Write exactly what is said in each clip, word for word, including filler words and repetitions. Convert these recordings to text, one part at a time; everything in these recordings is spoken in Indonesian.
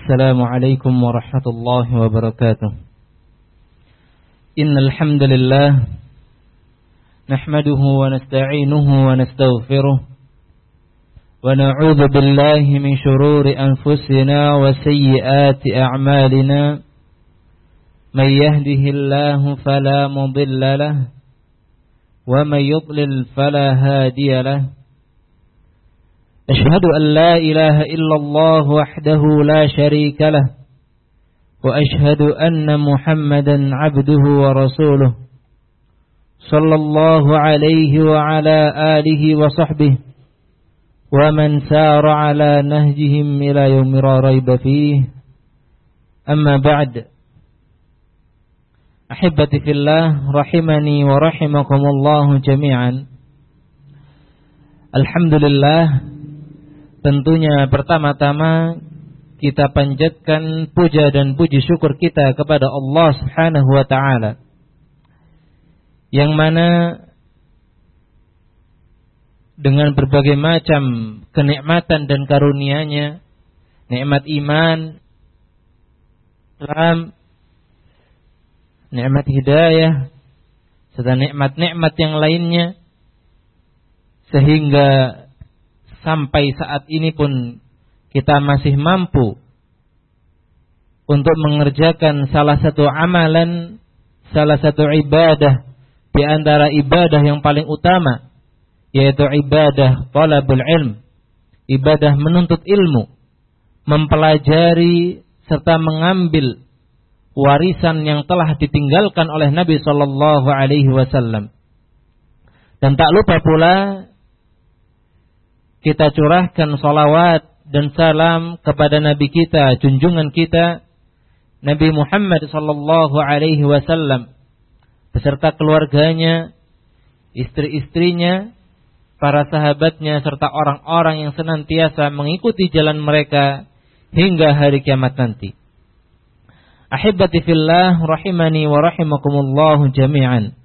Assalamualaikum warahmatullahi wabarakatuh. Innal hamdalillah nahmaduhu wa nasta'inuhu wa nastaghfiruh wa na'udzu billahi min shururi anfusina wa sayyiati a'malina. May yahdihillahu fala mudilla lahu wa may yudlil fala hadiya lahu. أشهد أن لا إله إلا الله وحده لا شريك له وأشهد أن محمدا عبده ورسوله صلى الله عليه وعلى آله وصحبه ومن سار على نهجهم إلى يوم لا ريب فيه. أما بعد أحبتي في الله رحمني ورحمكم الله جميعا. Alhamdulillah, tentunya pertama-tama kita panjatkan puja dan puji syukur kita kepada Allah Subhanahu wa taala, yang mana dengan berbagai macam kenikmatan dan karunia-Nya, nikmat iman, Islam, nikmat hidayah, serta nikmat-nikmat yang lainnya, sehingga sampai saat ini pun kita masih mampu untuk mengerjakan salah satu amalan, salah satu ibadah di antara ibadah yang paling utama, yaitu ibadah talabul ilm, ibadah menuntut ilmu, mempelajari serta mengambil warisan yang telah ditinggalkan oleh Nabi sallallahu alaihi wasallam. Dan tak lupa pula kita curahkan salawat dan salam kepada Nabi kita, junjungan kita, Nabi Muhammad sallallahu alaihi wasallam, beserta keluarganya, istri-istrinya, para sahabatnya, serta orang-orang yang senantiasa mengikuti jalan mereka hingga hari kiamat nanti. Ahibati fillah rahimani wa rahimakumullahu jami'an.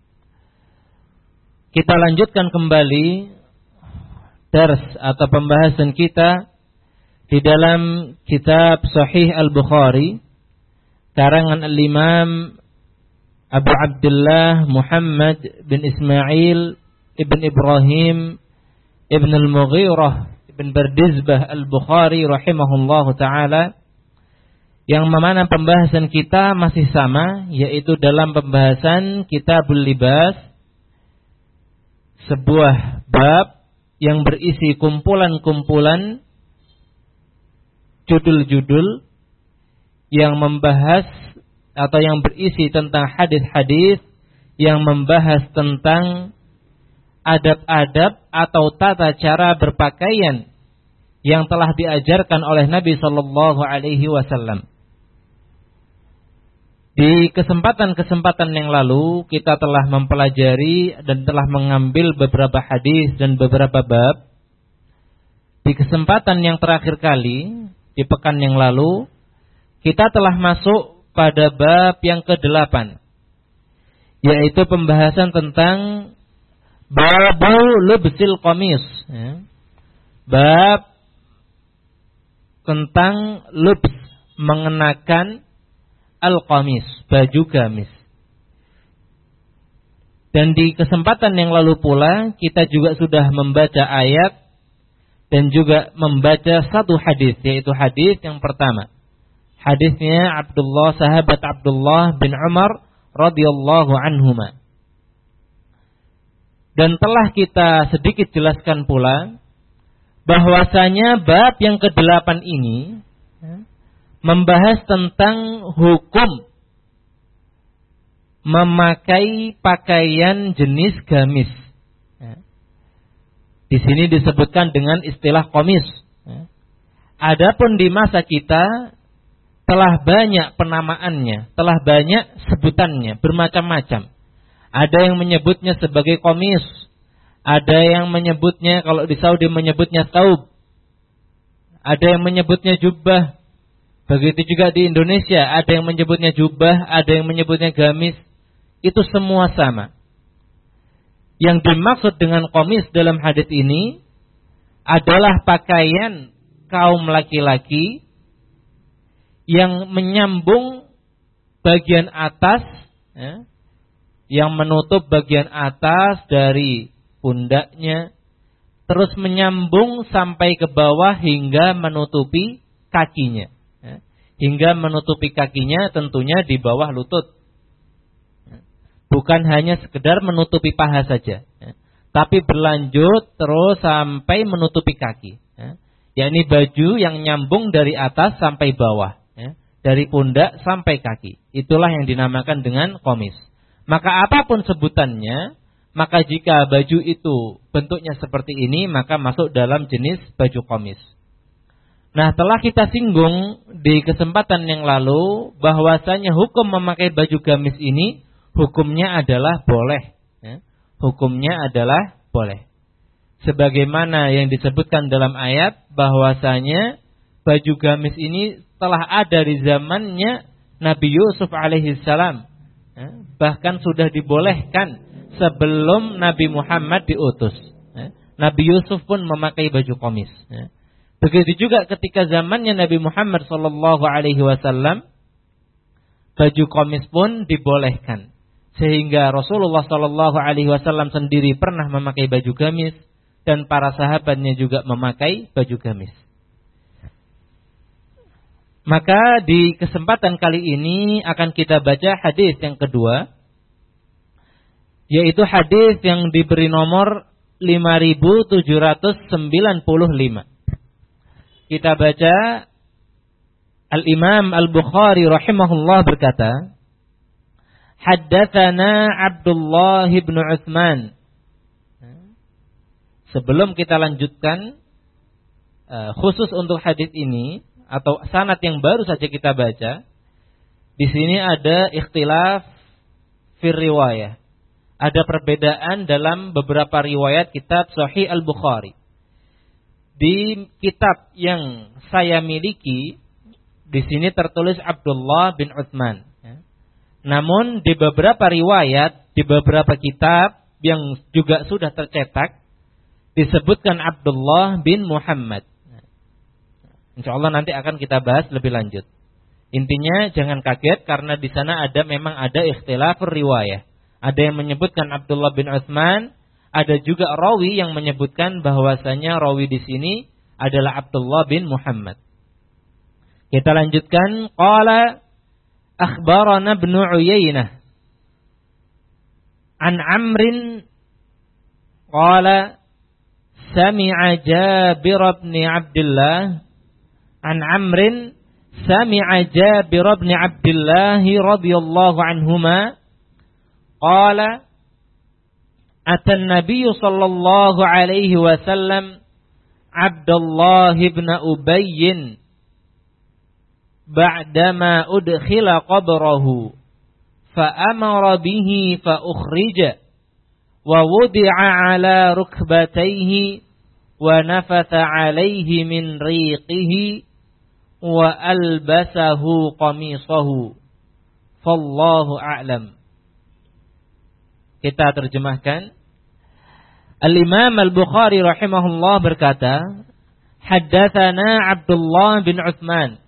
Kita lanjutkan kembali dars atau pembahasan kita di dalam kitab Sahih Al-Bukhari karangan Al-Imam Abu Abdullah Muhammad bin Ismail ibn Ibrahim ibn Al-Mughirah ibn Bardizbah Al-Bukhari rahimahullahu ta'ala, yang mana pembahasan kita masih sama, yaitu dalam pembahasan Kitabul Libas, sebuah bab yang berisi kumpulan-kumpulan judul-judul yang membahas atau yang berisi tentang hadis-hadis yang membahas tentang adab-adab atau tata cara berpakaian yang telah diajarkan oleh Nabi sallallahu alaihi wasallam. Di kesempatan-kesempatan yang lalu kita telah mempelajari dan telah mengambil beberapa hadis dan beberapa bab. Di kesempatan yang terakhir kali, di pekan yang lalu, kita telah masuk pada bab yang kedelapan, yaitu pembahasan tentang babu lubsil qamis, ya. Bab tentang lubs, mengenakan al-qamis, baju gamis. Dan di kesempatan yang lalu pula kita juga sudah membaca ayat dan juga membaca satu hadis, yaitu hadis yang pertama. Hadisnya Abdullah, sahabat Abdullah bin Umar radhiyallahu anhuma. Dan telah kita sedikit jelaskan pula bahwasanya bab yang kedelapan ini membahas tentang hukum memakai pakaian jenis gamis. Di sini disebutkan dengan istilah qamis. Adapun di masa kita telah banyak penamaannya, telah banyak sebutannya, bermacam-macam. Ada yang menyebutnya sebagai qamis, ada yang menyebutnya, kalau di Saudi menyebutnya taub, ada yang menyebutnya jubbah. Begitu juga di Indonesia, ada yang menyebutnya jubah, ada yang menyebutnya gamis. Itu semua sama. Yang dimaksud dengan qamis dalam hadis ini adalah pakaian kaum laki-laki yang menyambung bagian atas, ya, yang menutup bagian atas dari pundaknya, terus menyambung sampai ke bawah hingga menutupi kakinya, ya, hingga menutupi kakinya tentunya di bawah lutut. Bukan hanya sekedar menutupi paha saja, ya, tapi berlanjut terus sampai menutupi kaki, ya, yakni baju yang nyambung dari atas sampai bawah, ya, dari pundak sampai kaki. Itulah yang dinamakan dengan qamis. Maka apapun sebutannya, maka jika baju itu bentuknya seperti ini, maka masuk dalam jenis baju qamis. Nah, telah kita singgung di kesempatan yang lalu bahwasanya hukum memakai baju gamis ini hukumnya adalah boleh, ya. Hukumnya adalah boleh. Sebagaimana yang disebutkan dalam ayat bahwasanya baju gamis ini telah ada di zamannya Nabi Yusuf alaihissalam, ya. Bahkan sudah dibolehkan sebelum Nabi Muhammad diutus, ya. Nabi Yusuf pun memakai baju qamis, ya. Begitu juga ketika zamannya Nabi Muhammad sallallahu alaihi wasallam, baju qamis pun dibolehkan. Sehingga Rasulullah sallallahu alaihi wasallam sendiri pernah memakai baju gamis dan para sahabatnya juga memakai baju gamis. Maka di kesempatan kali ini akan kita baca hadis yang kedua, yaitu hadis yang diberi nomor lima ribu tujuh ratus sembilan puluh lima. Kita baca, Al-Imam Al-Bukhari rahimahullah berkata, Haddatsana Abdullah bin Utsman. Sebelum kita lanjutkan, khusus untuk hadis ini atau sanad yang baru saja kita baca, di sini ada ikhtilaf fir riwayah. Ada perbedaan dalam beberapa riwayat kitab Sahih Al-Bukhari. Di kitab yang saya miliki, di sini tertulis Abdullah bin Utsman. Namun di beberapa riwayat, di beberapa kitab yang juga sudah tercetak, disebutkan Abdullah bin Muhammad. Insyaallah nanti akan kita bahas lebih lanjut. Intinya jangan kaget karena di sana ada memang ada ikhtilaf riwayah. Ada yang menyebutkan Abdullah bin Utsman, ada juga rawi yang menyebutkan bahwasanya rawi di sini adalah Abdullah bin Muhammad. Kita lanjutkan. Qala akhbarana Ibnu Uyainah an Amrin qala sami'a Jabir bin Abdullah an Amrin sami'a Jabir bin Abdullah radhiyallahu anhuma qala atan Nabiy sallallahu alaihi wasallam Abdullah bin Ubay ba'dama udkhila qabrahu fa amara bihi fa ukhrija wa wudi'a ala rukbatayhi wa nafatha alayhi min riqihi wa albasahu qamisahu fallahu a'lam. Kita terjemahkan. Al-Imam Al-Bukhari rahimahullah berkata, haddatsana Abdullah bin Utsman,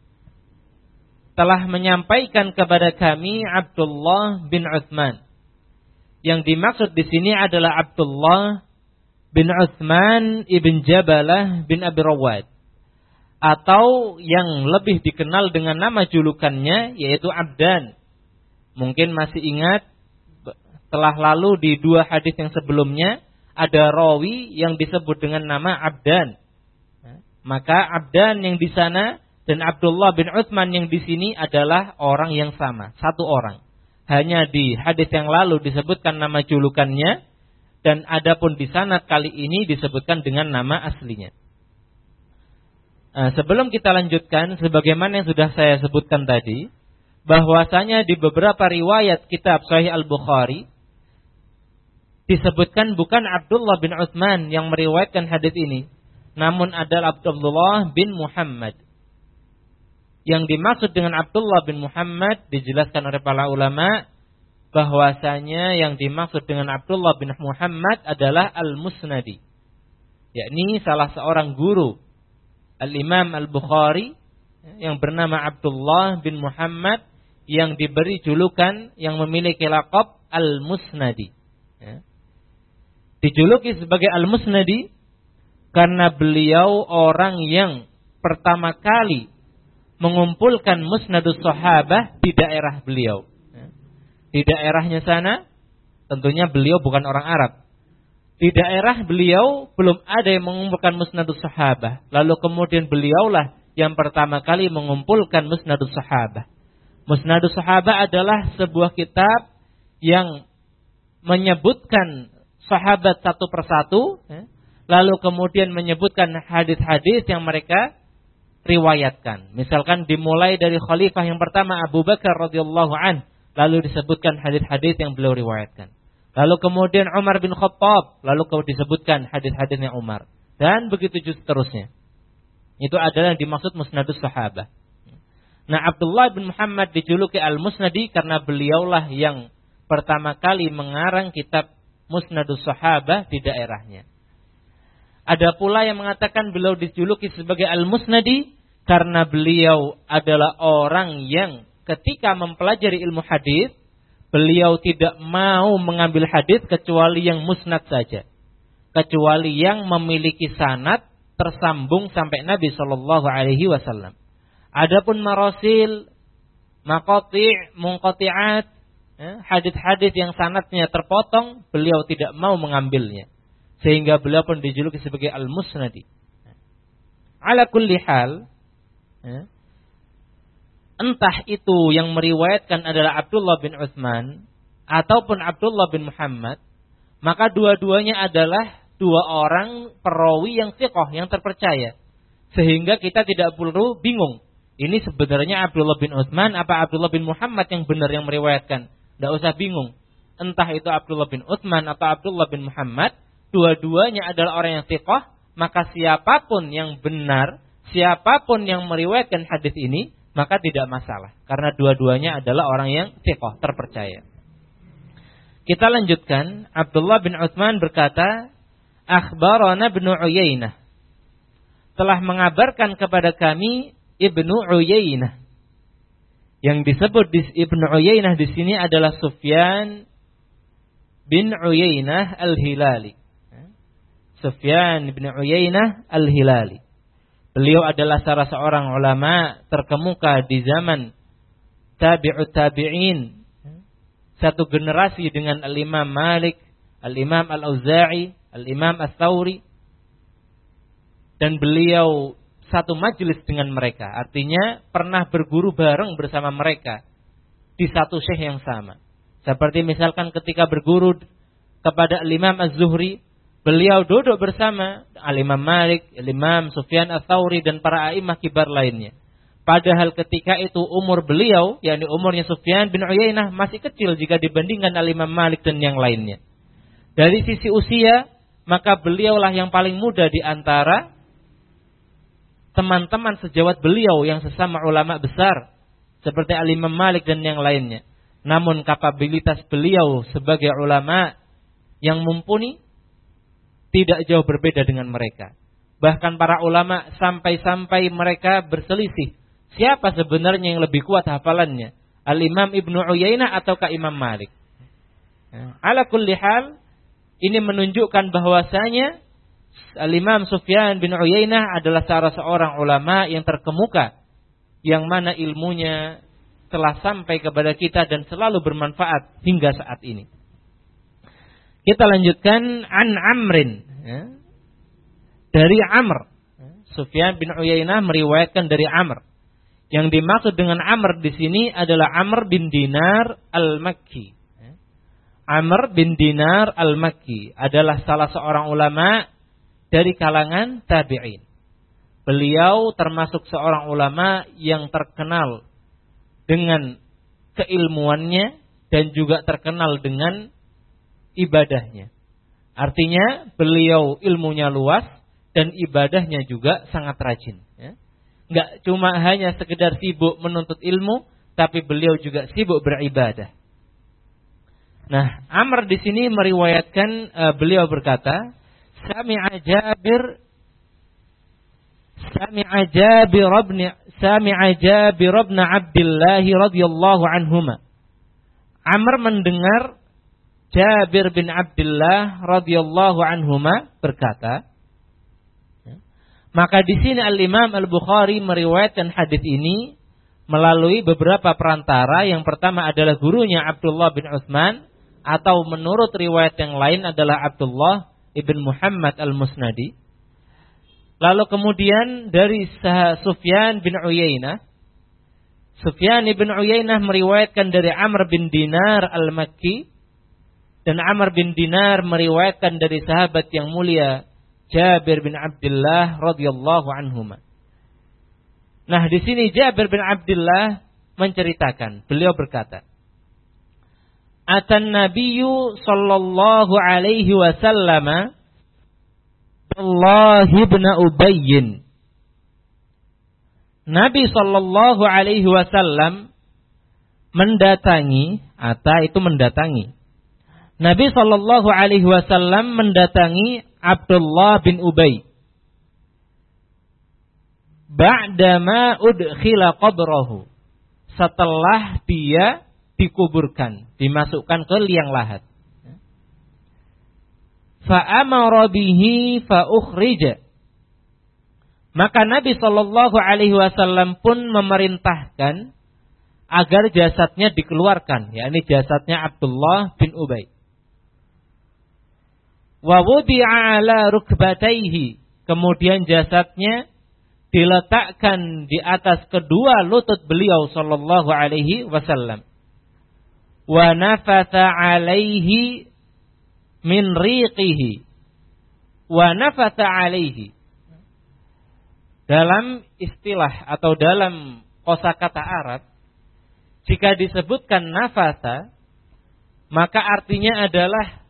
telah menyampaikan kepada kami Abdullah bin Utsman. Yang dimaksud di sini adalah Abdullah bin Utsman ibn Jabalah bin Abi Rawad, atau yang lebih dikenal dengan nama julukannya yaitu Abdan. Mungkin masih ingat telah lalu di dua hadis yang sebelumnya ada rawi yang disebut dengan nama Abdan. Maka Abdan yang di sana dan Abdullah bin Utsman yang di sini adalah orang yang sama, satu orang. Hanya di hadis yang lalu disebutkan nama julukannya, dan adapun di sanad kali ini disebutkan dengan nama aslinya. Nah, sebelum kita lanjutkan, sebagaimana yang sudah saya sebutkan tadi, bahwasanya di beberapa riwayat kitab Sahih Al-Bukhari disebutkan bukan Abdullah bin Utsman yang meriwayatkan hadis ini, namun adalah Abdullah bin Muhammad. Yang dimaksud dengan Abdullah bin Muhammad dijelaskan oleh para ulama bahwasanya yang dimaksud dengan Abdullah bin Muhammad adalah Al-Musnadi, yakni salah seorang guru Al-Imam Al-Bukhari yang bernama Abdullah bin Muhammad yang diberi julukan yang memiliki laqab Al-Musnadi. Ya. Dijuluki sebagai Al-Musnadi karena beliau orang yang pertama kali mengumpulkan musnadus sahabah di daerah beliau. Di daerahnya sana, tentunya beliau bukan orang Arab. Di daerah beliau belum ada yang mengumpulkan musnadus sahabah. Lalu kemudian beliaulah yang pertama kali mengumpulkan musnadus sahabah. Musnadus sahabah adalah sebuah kitab yang menyebutkan sahabat satu persatu, lalu kemudian menyebutkan hadis-hadis yang mereka riwayatkan. Misalkan dimulai dari khalifah yang pertama Abu Bakar radhiyallahu an, lalu disebutkan hadis-hadis yang beliau riwayatkan. Lalu kemudian Umar bin Khattab, lalu kemudian disebutkan hadis-hadisnya Umar, dan begitu seterusnya. Itu adalah yang dimaksud musnadus sahabah. Nah, Abdullah bin Muhammad dijuluki Al-Musnadi karena beliaulah yang pertama kali mengarang kitab musnadus sahabah di daerahnya. Ada pula yang mengatakan beliau dijuluki sebagai Al-Musnadi karena beliau adalah orang yang ketika mempelajari ilmu hadis, beliau tidak mau mengambil hadis kecuali yang musnad saja, kecuali yang memiliki sanad tersambung sampai Nabi Shallallahu Alaihi Wasallam. Adapun marasil, maqati', munqati'at, hadis-hadis yang sanadnya terpotong, beliau tidak mau mengambilnya. Sehingga beliau pun dijuluki sebagai Al-Musnadi. Ala kulli hal, entah itu yang meriwayatkan adalah Abdullah bin Utsman ataupun Abdullah bin Muhammad, maka dua-duanya adalah dua orang perawi yang thiqah, yang terpercaya. Sehingga kita tidak perlu bingung. Ini sebenarnya Abdullah bin Utsman apa Abdullah bin Muhammad yang benar yang meriwayatkan. Tidak usah bingung. Entah itu Abdullah bin Utsman atau Abdullah bin Muhammad, dua-duanya adalah orang yang thiqah, maka siapapun yang benar, siapapun yang meriwayatkan hadis ini, maka tidak masalah. Karena dua-duanya adalah orang yang thiqah, terpercaya. Kita lanjutkan. Abdullah bin Utsman berkata, akhbarana Ibnu Uyainah, telah mengabarkan kepada kami Ibnu Uyainah. Yang disebut di Ibnu Uyainah di sini adalah Sufyan bin Uyainah Al-Hilali. Sufyan bin Uyainah Al-Hilali. Beliau adalah salah seorang ulama terkemuka di zaman tabi'ut tabi'in. Satu generasi dengan Al-Imam Malik, Al-Imam Al-Auza'i, Al-Imam Ats-Tsauri. Dan beliau satu majelis dengan mereka. Artinya pernah berguru bareng bersama mereka di satu syekh yang sama. Seperti misalkan ketika berguru kepada Al-Imam Az-Zuhri, beliau duduk bersama Al-Imam Malik, Al-Imam Sufyan Ats-Tsauri dan para a'imah kibar lainnya. Padahal ketika itu umur beliau, yakni umurnya Sufyan bin Uyainah masih kecil jika dibandingkan Al-Imam Malik dan yang lainnya. Dari sisi usia, maka beliaulah yang paling muda di antara teman-teman sejawat beliau yang sesama ulama besar seperti Al-Imam Malik dan yang lainnya. Namun kapabilitas beliau sebagai ulama yang mumpuni tidak jauh berbeda dengan mereka. Bahkan para ulama sampai-sampai mereka berselisih, siapa sebenarnya yang lebih kuat hafalannya, Al-Imam Ibnu Uyainah ataukah Imam Malik. Ala kulli hal, ini menunjukkan bahwasanya Al-Imam Sufyan bin Uyainah adalah salah seorang ulama yang terkemuka, yang mana ilmunya telah sampai kepada kita dan selalu bermanfaat hingga saat ini. Kita lanjutkan an Amrin, ya. Dari Amr. Sufyan bin Uyainah meriwayatkan dari Amr. Yang dimaksud dengan Amr di sini adalah Amr bin Dinar Al-Makki. Amr bin Dinar Al-Makki adalah salah seorang ulama dari kalangan tabi'in. Beliau termasuk seorang ulama yang terkenal dengan keilmuannya dan juga terkenal dengan ibadahnya. Artinya beliau ilmunya luas dan ibadahnya juga sangat rajin. Ya. Nggak cuma hanya sekedar sibuk menuntut ilmu, tapi beliau juga sibuk beribadah. Nah, Amr di sini meriwayatkan uh, beliau berkata, Sami'a Jabir Sami'a Jabir ibn Sami'a Jabir ibn Abdullah radhiyallahu anhuma. Amr mendengar Jabir bin Abdullah radhiyallahu anhuma berkata. Maka di sini Al-Imam Al-Bukhari meriwayatkan hadis ini melalui beberapa perantara. Yang pertama adalah gurunya Abdullah bin Utsman, atau menurut riwayat yang lain adalah Abdullah ibn Muhammad Al-Musnadi. Lalu kemudian dari Sufyan bin Uyainah. Sufyan bin Uyainah meriwayatkan dari Amr bin Dinar Al-Makki. Dan Amr bin Dinar meriwayatkan dari sahabat yang mulia Jabir bin Abdullah radhiyallahu anhuma. Nah, di sini Jabir bin Abdullah menceritakan, beliau berkata, "Atan Nabiyyu sallallahu alaihi wasallam Allah ibn Ubayy." Nabi sallallahu alaihi wasallam mendatangi, ata itu mendatangi. Nabi sallallahu alaihi wasallam mendatangi Abdullah bin Ubay. Ba'dama udkhila qabrahu. Setelah dia dikuburkan, dimasukkan ke liang lahat. Fa'amara bihi fa'ukhrija. Maka Nabi sallallahu alaihi wasallam pun memerintahkan agar jasadnya dikeluarkan, yakni jasadnya Abdullah bin Ubay. Wa wudi'a ala rukbatayhi. Kemudian jasadnya diletakkan di atas kedua lutut beliau sallallahu alaihi wasallam. Wa nafatha alaihi min riqihi. Wa nafatha alaihi. Dalam istilah atau dalam kosakata Arab, jika disebutkan nafatha, maka artinya adalah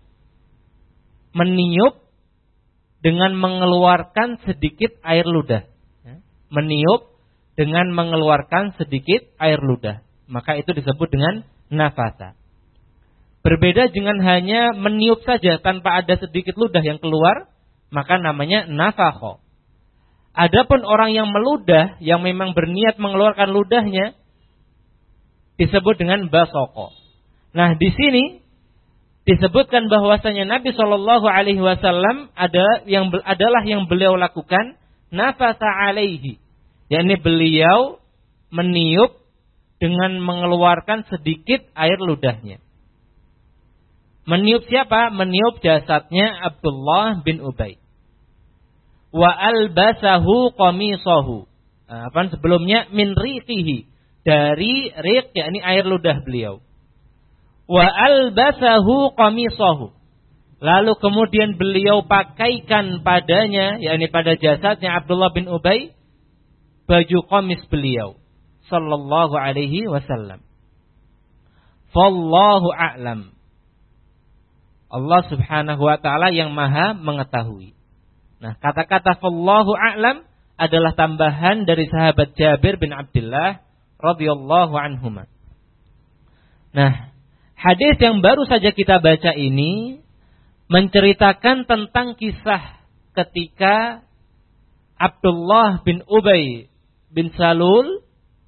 meniup dengan mengeluarkan sedikit air ludah. Meniup dengan mengeluarkan sedikit air ludah. Maka itu disebut dengan nafasa. Berbeda dengan hanya meniup saja tanpa ada sedikit ludah yang keluar, maka namanya nafakho. Adapun orang yang meludah, yang memang berniat mengeluarkan ludahnya, disebut dengan basoko. Nah, di sini disebutkan bahwasanya Nabi Shallallahu Alaihi Wasallam ada yang adalah yang beliau lakukan nafasa alaihi, yakni beliau meniup dengan mengeluarkan sedikit air ludahnya. Meniup siapa? Meniup jasadnya Abdullah bin Ubay. Wa albasahu qamisahu. Nah, apa sebelumnya min riqihi, dari riq yakni air ludah beliau. Wa albasahu qamisahu. Lalu kemudian beliau pakaikan padanya, yakni pada jasadnya Abdullah bin Ubay, baju qamis beliau sallallahu alaihi wasallam. Fallahu a'lam. Allah Subhanahu wa taala yang Maha mengetahui. Nah, kata-kata fallahu a'lam adalah tambahan dari sahabat Jabir bin Abdullah radhiyallahu anhuma. Nah, hadis yang baru saja kita baca ini menceritakan tentang kisah ketika Abdullah bin Ubay bin Salul,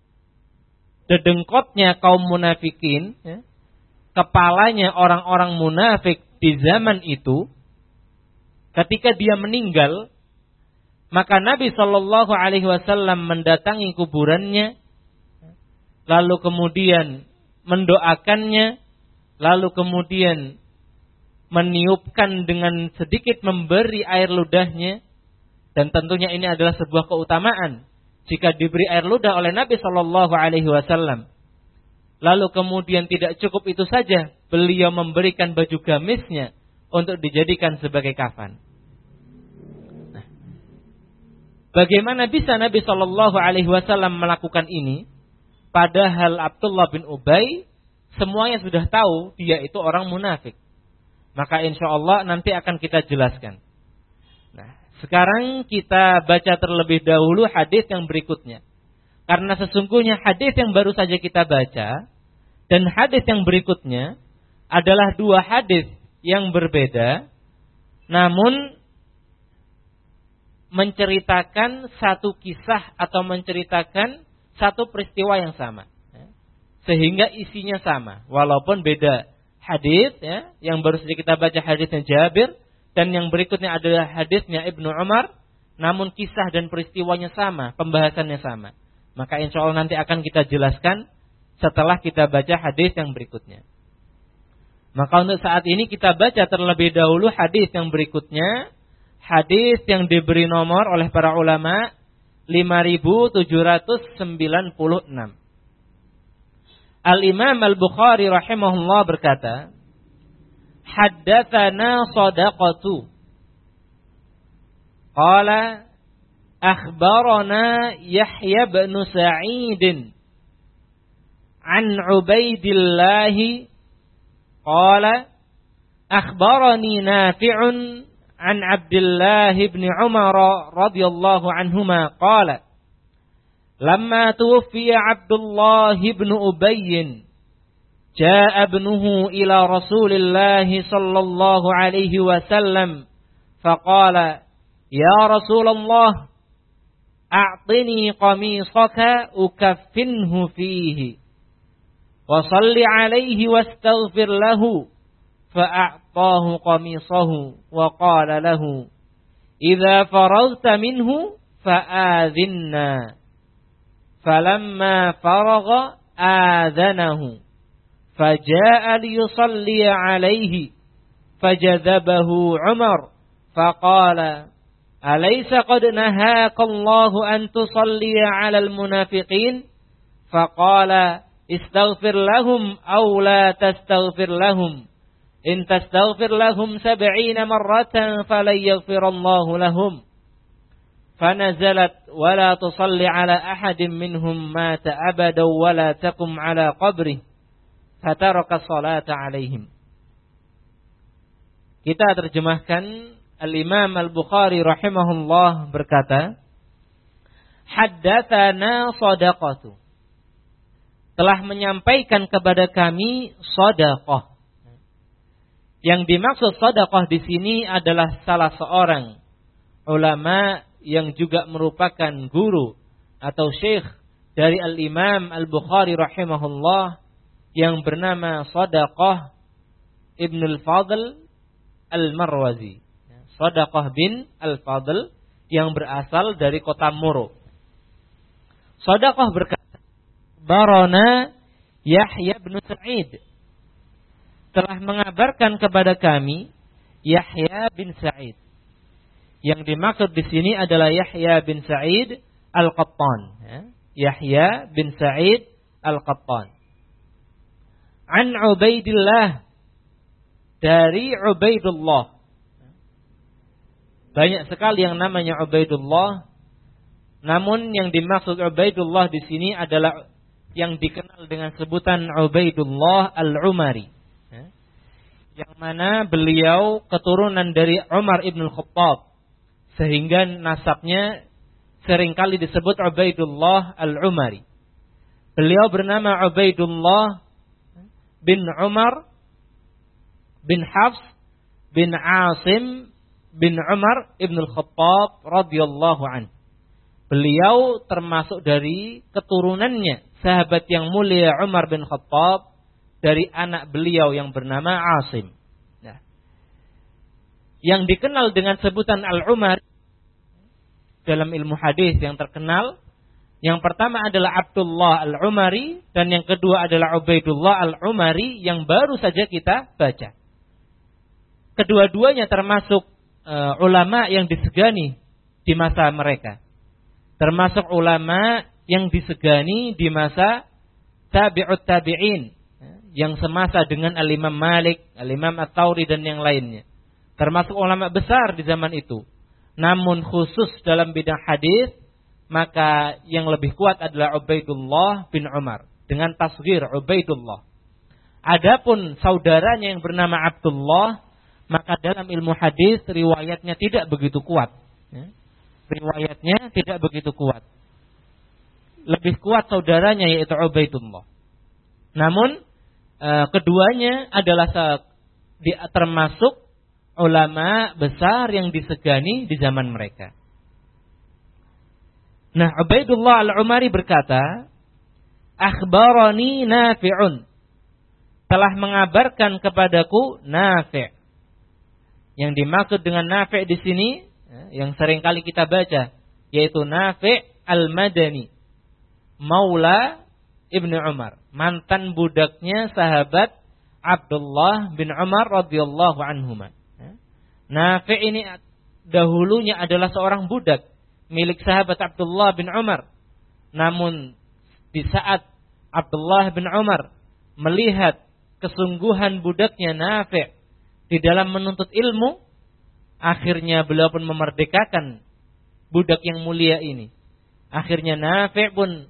dedengkotnya kaum munafikin, ya, kepalanya orang-orang munafik di zaman itu, ketika dia meninggal, maka Nabi Shallallahu Alaihi Wasallam mendatangi kuburannya, lalu kemudian mendoakannya, lalu kemudian meniupkan dengan sedikit memberi air ludahnya, dan tentunya ini adalah sebuah keutamaan jika diberi air ludah oleh Nabi Shallallahu Alaihi Wasallam. Lalu kemudian tidak cukup itu saja, beliau memberikan baju gamisnya untuk dijadikan sebagai kafan. Nah, bagaimana bisa Nabi Shallallahu Alaihi Wasallam melakukan ini? Padahal Abdullah bin Ubay semuanya sudah tahu dia itu orang munafik. Maka insya Allah nanti akan kita jelaskan. Nah, sekarang kita baca terlebih dahulu hadis yang berikutnya. Karena sesungguhnya hadis yang baru saja kita baca dan hadis yang berikutnya adalah dua hadis yang berbeda, namun menceritakan satu kisah atau menceritakan satu peristiwa yang sama, sehingga isinya sama, walaupun beda hadis. Ya, yang baru saja kita baca hadisnya Jabir, dan yang berikutnya adalah hadisnya Ibnu Umar, namun kisah dan peristiwanya sama, pembahasannya sama. Maka insya Allah nanti akan kita jelaskan setelah kita baca hadis yang berikutnya. Maka untuk saat ini kita baca terlebih dahulu hadis yang berikutnya. Hadis yang diberi nomor oleh para ulama lima ribu tujuh ratus sembilan puluh enam. Al-Imam Al-Bukhari rahimahullah berkata, Haddatsana Shadaqatu qala akhbarana Yahya bin Sa'id an Ubaidillah qala akhbarani Nafi'un an Abdullah bin Umar radhiyallahu anhuma qala lamma tuwfiya Abdullah bin Ubay jaa ibnuhu ila Rasulillah sallallahu alaihi wasallam faqala ya Rasulullah a'tini qamisaka ukaffinhu fihi wa salli alaihi wastaghfir lahu فأعطاه قميصه وقال له إذا فرغت منه فآذنا فلما فرغ آذنه فجاء ليصلي عليه فجذبه عمر فقال أليس قد نهاك الله أن تصلي على المنافقين فقال استغفر لهم أو لا تستغفر لهم إن تستغفر لهم سبعين مرة فلن يغفر الله لهم فنزلت ولا تصلي على أحد منهم مات أبدا ولا تقم على قبره فترك الصلاة عليهم. Kita terjemahkan. Al-Imam Al-Bukhari rahimahullah berkata, Haddatsana Shadaqatu, telah menyampaikan kepada kami shadaqah. Yang dimaksud shadaqah di sini adalah salah seorang ulama yang juga merupakan guru atau syekh dari Al-Imam Al-Bukhari rahimahullah yang bernama Shadaqah Ibn Al-Fadl Al-Marwazi. Shadaqah bin Al-Fadl yang berasal dari kota Muro. Shadaqah berkata, Barana Yahya bin Sa'id telah mengabarkan kepada kami Yahya bin Sa'id. Yang dimaksud di sini adalah Yahya bin Sa'id Al-Qattan. Yahya bin Sa'id Al-Qattan. An Ubaidillah, dari Ubaidullah. Banyak sekali yang namanya Ubaidullah. Namun yang dimaksud Ubaidullah di sini adalah yang dikenal dengan sebutan Ubaidullah Al-Umari. Yang mana beliau keturunan dari Umar ibn Khattab, sehingga nasabnya seringkali disebut Ubaidullah Al-Umari. Beliau bernama Ubaidullah bin Umar bin Hafs bin Asim bin Umar ibn Khattab radhiyallahu anhu. Beliau termasuk dari keturunannya sahabat yang mulia Umar bin Khattab, dari anak beliau yang bernama Asim. Nah, yang dikenal dengan sebutan Al-Umar dalam ilmu hadis yang terkenal, yang pertama adalah Abdullah Al-Umari, dan yang kedua adalah Ubaidullah Al-Umari yang baru saja kita baca. Kedua-duanya termasuk uh, ulama yang disegani di masa mereka. Termasuk ulama yang disegani di masa tabi'ut tabi'in, yang semasa dengan Al-Imam Malik, Al-Imam At-Tawri dan yang lainnya. Termasuk ulama besar di zaman itu. Namun khusus dalam bidang hadis, maka yang lebih kuat adalah Ubaidullah bin Umar dengan tasghir Ubaidullah. Adapun saudaranya yang bernama Abdullah, maka dalam ilmu hadis riwayatnya tidak begitu kuat. Riwayatnya tidak begitu kuat. Lebih kuat saudaranya yaitu Ubaidullah. Namun Uh, keduanya adalah di, termasuk ulama besar yang disegani di zaman mereka. Nah, Ubaidullah Al-Umari berkata, akhbarani Nafi'un, telah mengabarkan kepadaku Nafi'. Yang dimaksud dengan Nafi' di sini yang sering kali kita baca, yaitu Nafi' Al-Madani, Maula Ibnu Umar, mantan budaknya sahabat Abdullah bin Umar radhiyallahu anhuma. Nafi' ini dahulunya adalah seorang budak milik sahabat Abdullah bin Umar. Namun di saat Abdullah bin Umar melihat kesungguhan budaknya Nafi' di dalam menuntut ilmu, akhirnya beliau pun memerdekakan budak yang mulia ini. Akhirnya Nafi' pun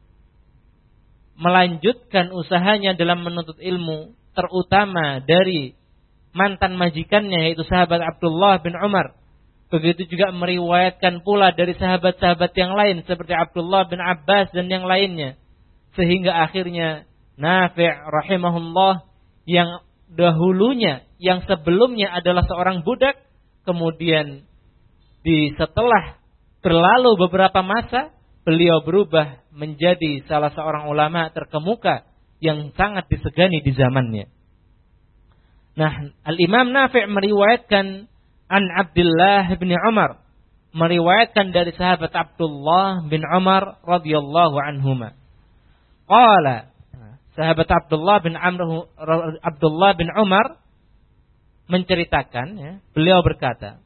melanjutkan usahanya dalam menuntut ilmu, terutama dari mantan majikannya yaitu sahabat Abdullah bin Umar. Begitu juga meriwayatkan pula dari sahabat-sahabat yang lain seperti Abdullah bin Abbas dan yang lainnya. Sehingga akhirnya Nafi' rahimahullah yang dahulunya, yang sebelumnya adalah seorang budak, kemudian di setelah berlalu beberapa masa, beliau berubah menjadi salah seorang ulama terkemuka yang sangat disegani di zamannya. Nah, Al-Imam Nafi' meriwayatkan an Abdullah bin Umar, meriwayatkan dari sahabat Abdullah bin Umar radhiyallahu anhuma. Qala, sahabat Abdullah bin Amr Abdullah bin Umar menceritakan, ya, beliau berkata,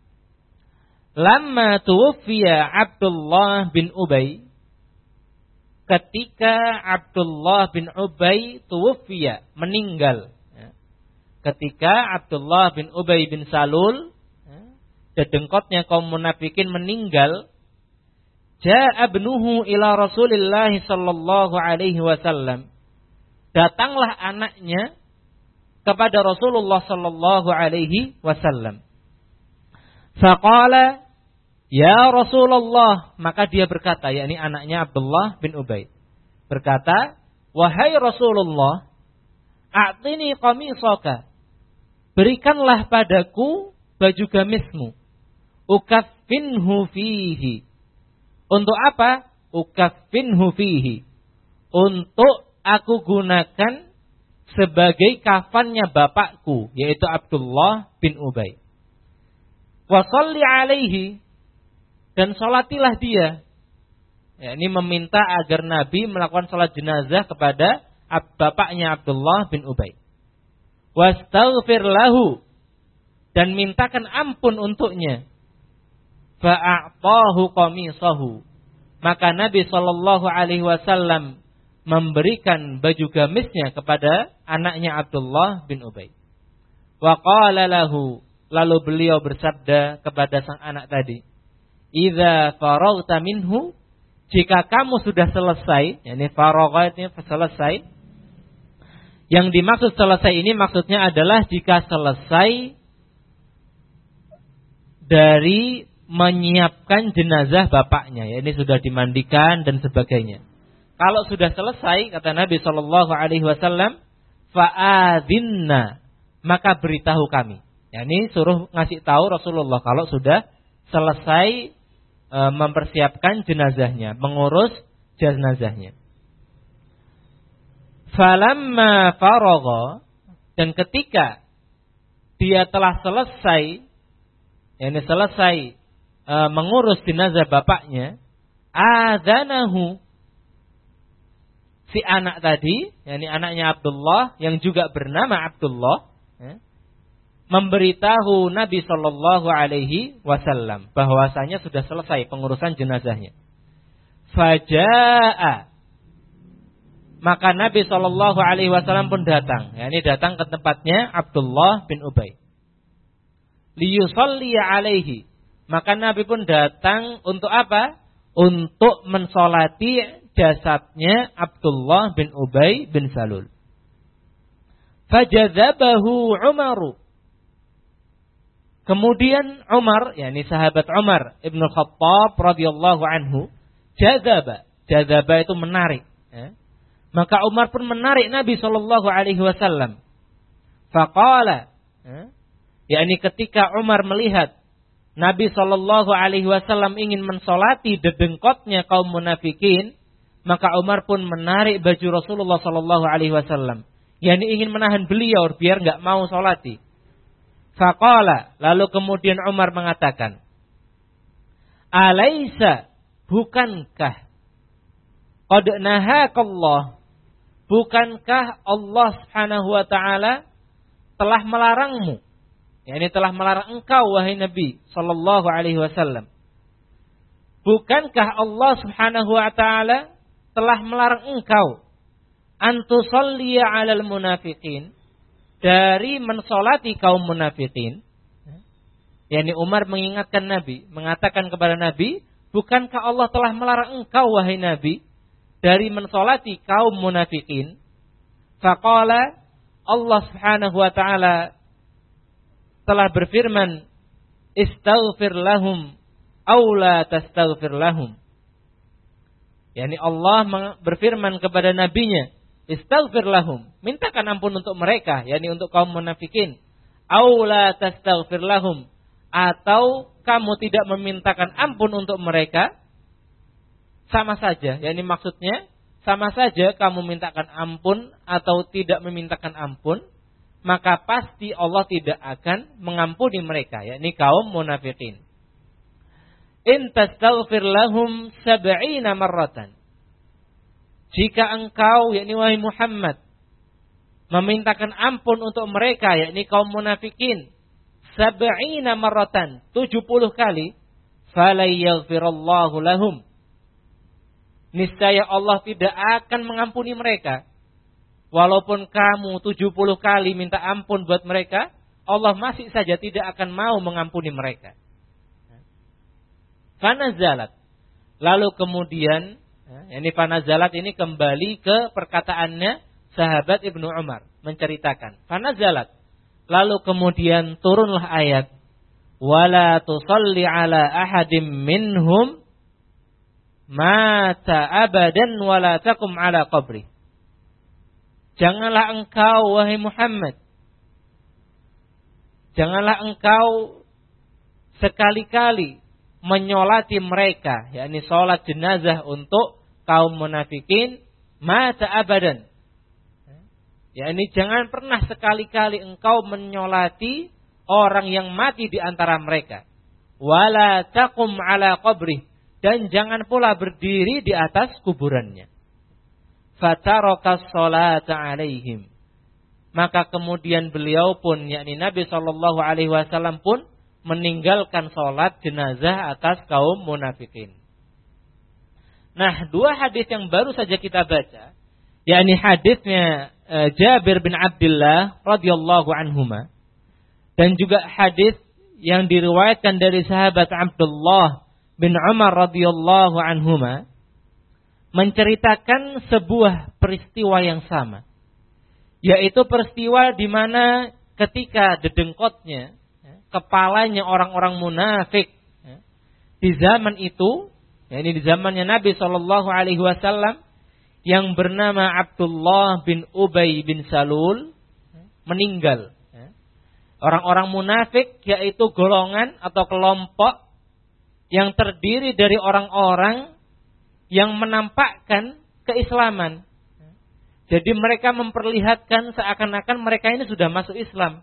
lamma tuwfiya Abdullah bin Ubay, ketika Abdullah bin Ubay tuwfiya, meninggal, ya. Ketika Abdullah bin Ubay bin Salul, ya, dedengkotnya kaum munafikin meninggal, ja'a ibnuhu ila Rasulillah sallallahu alaihi wasallam, datanglah anaknya kepada Rasulullah sallallahu alaihi wasallam. Faqala, ya Rasulullah, maka dia berkata, yakni anaknya Abdullah bin Ubay berkata, wahai Rasulullah, a'tini qamisaka, berikanlah padaku baju gamismu, ukaffinhu fihi. Untuk apa? Ukaffinhu fihi, untuk aku gunakan sebagai kafannya bapakku, yaitu Abdullah bin Ubay. Wa shalli alaihi, dan salatilah dia. Ya, ini meminta agar Nabi melakukan salat jenazah kepada bapaknya Abdullah bin Ubay. Wastaghfir lahu, dan mintakan ampun untuknya. Fa'a'tahu qamisahu, maka Nabi sallallahu alaihi wasallam memberikan baju gamisnya kepada anaknya Abdullah bin Ubay. Wa qala lahu, lalu beliau bersabda kepada sang anak tadi, idza faraghta minhu, jika kamu sudah selesai, yakni faragha ini selesai. Yang dimaksud selesai ini maksudnya adalah jika selesai dari menyiapkan jenazah bapaknya, yakni sudah dimandikan dan sebagainya. Kalau sudah selesai, kata Nabi sallallahu alaihi wasallam, fa'adzinna, maka beritahu kami. yakni suruh ngasih tahu Rasulullah kalau sudah selesai e, mempersiapkan jenazahnya, mengurus jenazahnya. Falamma faragha, dan ketika dia telah selesai, yakni selesai e, mengurus jenazah bapaknya, adzanahu, si anak tadi, yakni anaknya Abdullah yang juga bernama Abdullah, ya, memberitahu Nabi Shallallahu Alaihi Wasallam bahwasanya sudah selesai pengurusan jenazahnya. Fajaa, maka Nabi Shallallahu Alaihi Wasallam pun datang, ya, ini datang ke tempatnya Abdullah bin Ubay. Liyusalli alaihi, maka Nabi pun datang untuk apa? Untuk mensolati jasadnya Abdullah bin Ubay bin Salul. Fajadzabahu Umaru, kemudian Umar, yakni sahabat Umar Ibn Khattab radhiyallahu anhu, jadzaba, jadzaba itu menarik, ya. Maka Umar pun menarik Nabi sallallahu alaihi wasallam. Faqala, ya, yakni ketika Umar melihat Nabi Shallallahu Alaihi Wasallam ingin mensolati dedengkotnya kaum munafikin, maka Umar pun menarik baju Rasulullah Shallallahu Alaihi Wasallam, yakni ingin menahan beliau biar nggak mau solati. Faqala, lalu kemudian Umar mengatakan, Alaisa, bukankah qad nahakallah, bukankah Allah Subhanahu wa taala telah melarangmu? yakni telah melarang engkau wahai Nabi sallallahu alaihi wasallam. Bukankah Allah Subhanahu wa taala telah melarang engkau antusalliya 'alal munafiqin, dari mensolati kaum munafikin? yakni Umar mengingatkan Nabi, mengatakan kepada Nabi, bukankah Allah telah melarang engkau wahai Nabi dari mensolati kaum munafikin? Faqala, Allah Subhanahu wa taala telah berfirman, istaghfir lahum aw la tastaghfir lahum. yakni Allah berfirman kepada nabinya, istaghfir lahum, mintakan ampun untuk mereka, yakni untuk kaum munafikin. Aw la tastaghfir lahum, atau kamu tidak memintakan ampun untuk mereka, sama saja. yakni maksudnya sama saja kamu mintakan ampun atau tidak memintakan ampun, maka pasti Allah tidak akan mengampuni mereka, yakni kaum munafikin. In tastaghfir lahum sab'ina marratan, jika engkau, yakni wahai Muhammad, memintakan ampun untuk mereka, yakni kaum munafikin, sab'ina marratan, tujuh puluh kali, falay yaghfirallahu lahum, niscaya Allah tidak akan mengampuni mereka. Walaupun kamu tujuh puluh kali minta ampun buat mereka, Allah masih saja tidak akan mau mengampuni mereka. Fanazalat, lalu kemudian, ini fanazalat ini kembali ke perkataannya sahabat Ibnu Umar, menceritakan. Fanazalat, lalu kemudian turunlah ayat, wala tusalli ala ahadim minhum mata abadan wala takum ala qabri. Janganlah engkau wahai Muhammad, janganlah engkau sekali-kali menyolati mereka, yakni sholat jenazah untuk kaum munafikin, mata abadan. yakni jangan pernah sekali-kali engkau menyolati orang yang mati di antara mereka. Wala taqum ala qabri, dan jangan pula berdiri di atas kuburannya. Fataraka sholata alaihim, maka kemudian beliau pun, yakni Nabi Shallallahu Alaihi Wasallam pun meninggalkan sholat jenazah atas kaum munafikin. Nah, dua hadis yang baru saja kita baca, yakni hadisnya uh, Jabir bin Abdullah radhiyallahu anhuma, dan juga hadis yang diriwayatkan dari sahabat Abdullah bin Umar radhiyallahu anhuma, menceritakan sebuah peristiwa yang sama, yaitu peristiwa di mana ketika dedengkotnya, kepalanya orang-orang munafik di zaman itu, yakni di zamannya Nabi Shallallahu Alaihi Wasallam, yang bernama Abdullah bin Ubay bin Salul meninggal. Orang-orang munafik yaitu golongan atau kelompok yang terdiri dari orang-orang yang menampakkan keislaman. Jadi mereka memperlihatkan seakan-akan mereka ini sudah masuk Islam.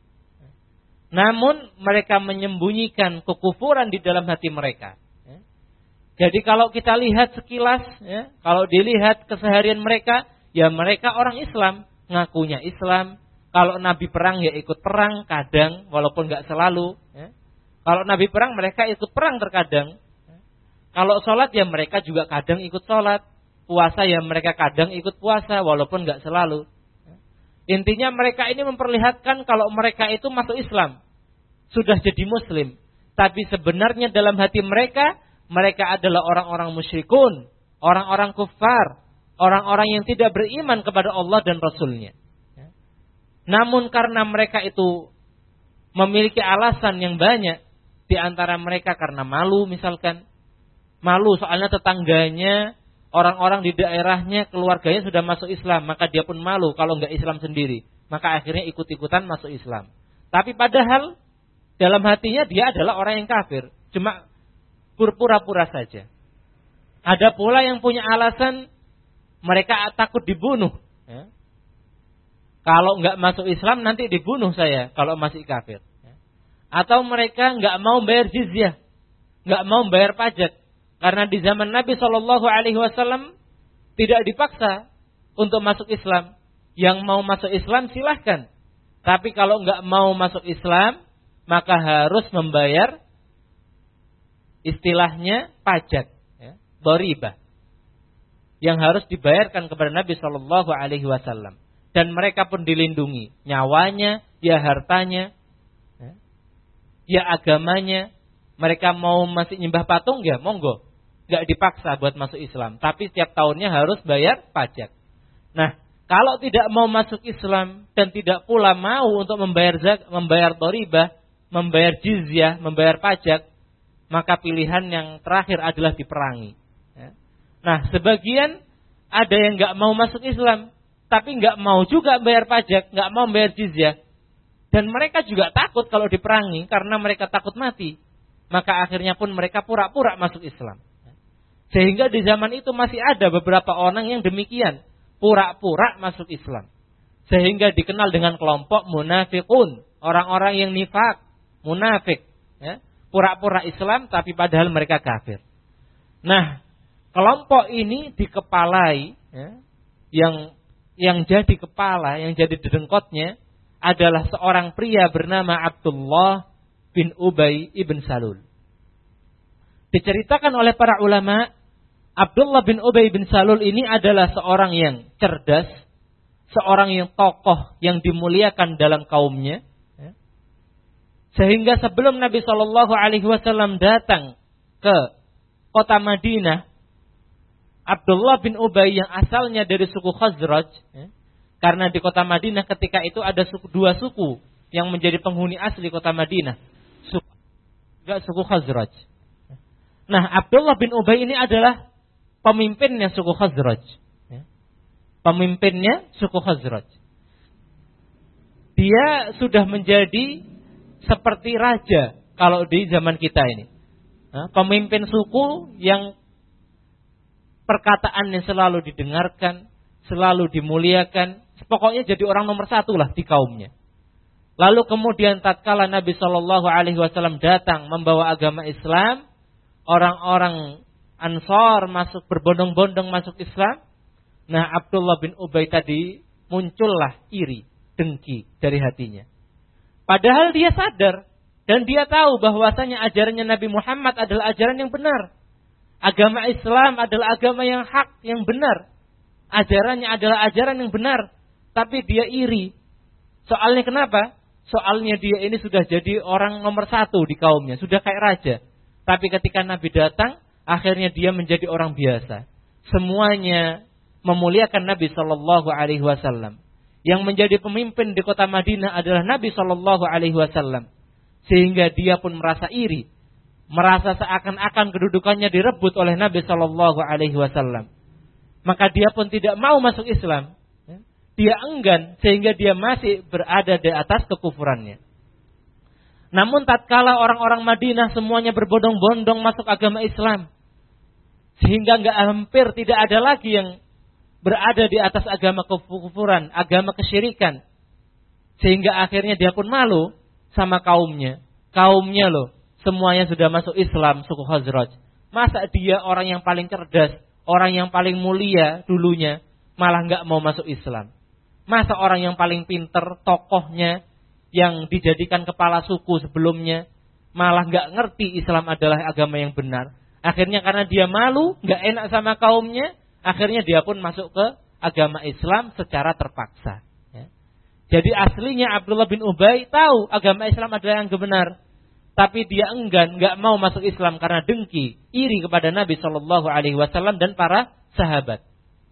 Namun mereka menyembunyikan kekufuran di dalam hati mereka. Jadi kalau kita lihat sekilas, ya, kalau dilihat keseharian mereka, ya mereka orang Islam, ngakunya Islam. Kalau Nabi perang ya ikut perang kadang, walaupun nggak selalu. Ya. Kalau Nabi perang mereka ikut perang terkadang. Kalau sholat ya mereka juga kadang ikut sholat. Puasa ya mereka kadang ikut puasa, walaupun nggak selalu. Intinya mereka ini memperlihatkan kalau mereka itu masuk Islam, sudah jadi Muslim. Tapi sebenarnya dalam hati mereka, mereka adalah orang-orang musyrikun, orang-orang kufar, orang-orang yang tidak beriman kepada Allah dan Rasul-Nya. Namun karena mereka itu memiliki alasan yang banyak, di antara mereka karena malu misalkan. Malu soalnya tetangganya, orang-orang di daerahnya, keluarganya sudah masuk Islam, maka dia pun malu kalau nggak Islam sendiri. Maka akhirnya ikut-ikutan masuk Islam. Tapi padahal dalam hatinya dia adalah orang yang kafir, cuma pura-pura saja. Ada pula yang punya alasan mereka takut dibunuh. Ya. Kalau nggak masuk Islam nanti dibunuh saya kalau masih kafir. Ya. Atau mereka nggak mau bayar jizyah, nggak mau bayar pajak, karena di zaman Nabi Shallallahu Alaihi Wasallam tidak dipaksa untuk masuk Islam. Yang mau masuk Islam silahkan, tapi kalau nggak mau masuk Islam maka harus membayar istilahnya pajak. Doribah yang harus dibayarkan kepada Nabi Shallallahu Alaihi Wasallam, dan mereka pun dilindungi nyawanya, ya hartanya, ya agamanya. Mereka mau masih nyembah patung ya monggo, nggak dipaksa buat masuk Islam, tapi setiap tahunnya harus bayar pajak. Nah, kalau tidak mau masuk Islam dan tidak pula mau untuk membayar zak, membayar doribah, membayar jizyah, membayar pajak, maka pilihan yang terakhir adalah diperangi. Nah, sebagian ada yang nggak mau masuk Islam, tapi nggak mau juga bayar pajak, nggak mau bayar jizyah, dan mereka juga takut kalau diperangi karena mereka takut mati. Maka akhirnya pun mereka pura-pura masuk Islam. Sehingga di zaman itu masih ada beberapa orang yang demikian, pura-pura masuk Islam, sehingga dikenal dengan kelompok munafikun, orang-orang yang nifak, munafik, ya, pura-pura Islam tapi padahal mereka kafir. Nah, kelompok ini dikepalai, ya, yang yang jadi kepala, yang jadi dedengkotnya adalah seorang pria bernama Abdullah bin Ubay ibn Salul. Diceritakan oleh para ulama, Abdullah bin Ubay bin Salul ini adalah seorang yang cerdas, seorang yang tokoh yang dimuliakan dalam kaumnya, ya. Sehingga sebelum Nabi Shallallahu Alaihi Wasallam datang ke kota Madinah, Abdullah bin Ubay yang asalnya dari suku Khazraj, ya, karena di kota Madinah ketika itu ada suku, dua suku yang menjadi penghuni asli kota Madinah, suku, juga suku Khazraj. Nah, Abdullah bin Ubay ini adalah pemimpinnya suku Khazraj, ya, pemimpinnya suku Khazraj. Dia sudah menjadi seperti raja kalau di zaman kita ini, ya, pemimpin suku yang perkataannya selalu didengarkan, selalu dimuliakan, pokoknya jadi orang nomor satu lah di kaumnya. Lalu kemudian tatkala Nabi Shallallahu Alaihi Wasallam datang membawa agama Islam, orang-orang Ansor masuk berbondong-bondong masuk Islam. Nah, Abdullah bin Ubay tadi muncullah iri, dengki dari hatinya. Padahal dia sadar dan dia tahu bahwasanya ajarannya Nabi Muhammad adalah ajaran yang benar. Agama Islam adalah agama yang hak, yang benar. Ajarannya adalah ajaran yang benar. Tapi dia iri. Soalnya kenapa? Soalnya dia ini sudah jadi orang nomor satu di kaumnya. Sudah kayak raja. Tapi ketika Nabi datang, akhirnya dia menjadi orang biasa. Semuanya memuliakan Nabi Shallallahu Alaihi Wasallam. Yang menjadi pemimpin di kota Madinah adalah Nabi Shallallahu Alaihi Wasallam. Sehingga dia pun merasa iri. Merasa seakan-akan kedudukannya direbut oleh Nabi Shallallahu Alaihi Wasallam. Maka dia pun tidak mau masuk Islam. Dia enggan sehingga dia masih berada di atas kekufurannya. Namun tatkala orang-orang Madinah semuanya berbondong-bondong masuk agama Islam, sehingga nggak hampir tidak ada lagi yang berada di atas agama kekufuran, agama kesyirikan, sehingga akhirnya dia pun malu sama kaumnya. Kaumnya loh, semuanya sudah masuk Islam, suku Khazraj. Masa dia orang yang paling cerdas, orang yang paling mulia dulunya, malah nggak mau masuk Islam? Masa orang yang paling pinter, tokohnya, yang dijadikan kepala suku sebelumnya, malah nggak ngerti Islam adalah agama yang benar? Akhirnya karena dia malu, nggak enak sama kaumnya, akhirnya dia pun masuk ke agama Islam secara terpaksa. Ya. Jadi aslinya Abdullah bin Ubay tahu agama Islam adalah yang benar. Tapi dia enggan, nggak mau masuk Islam karena dengki, iri kepada Nabi Shallallahu Alaihi Wasallam dan para sahabat.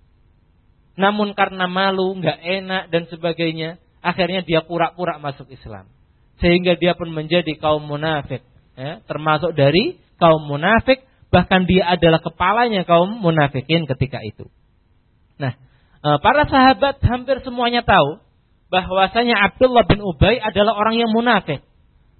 Namun karena malu, nggak enak dan sebagainya, akhirnya dia pura-pura masuk Islam. Sehingga dia pun menjadi kaum munafik, ya, termasuk dari kaum munafik, bahkan dia adalah kepalanya kaum munafikin ketika itu. Nah, para sahabat hampir semuanya tahu bahwasanya Abdullah bin Ubay adalah orang yang munafik.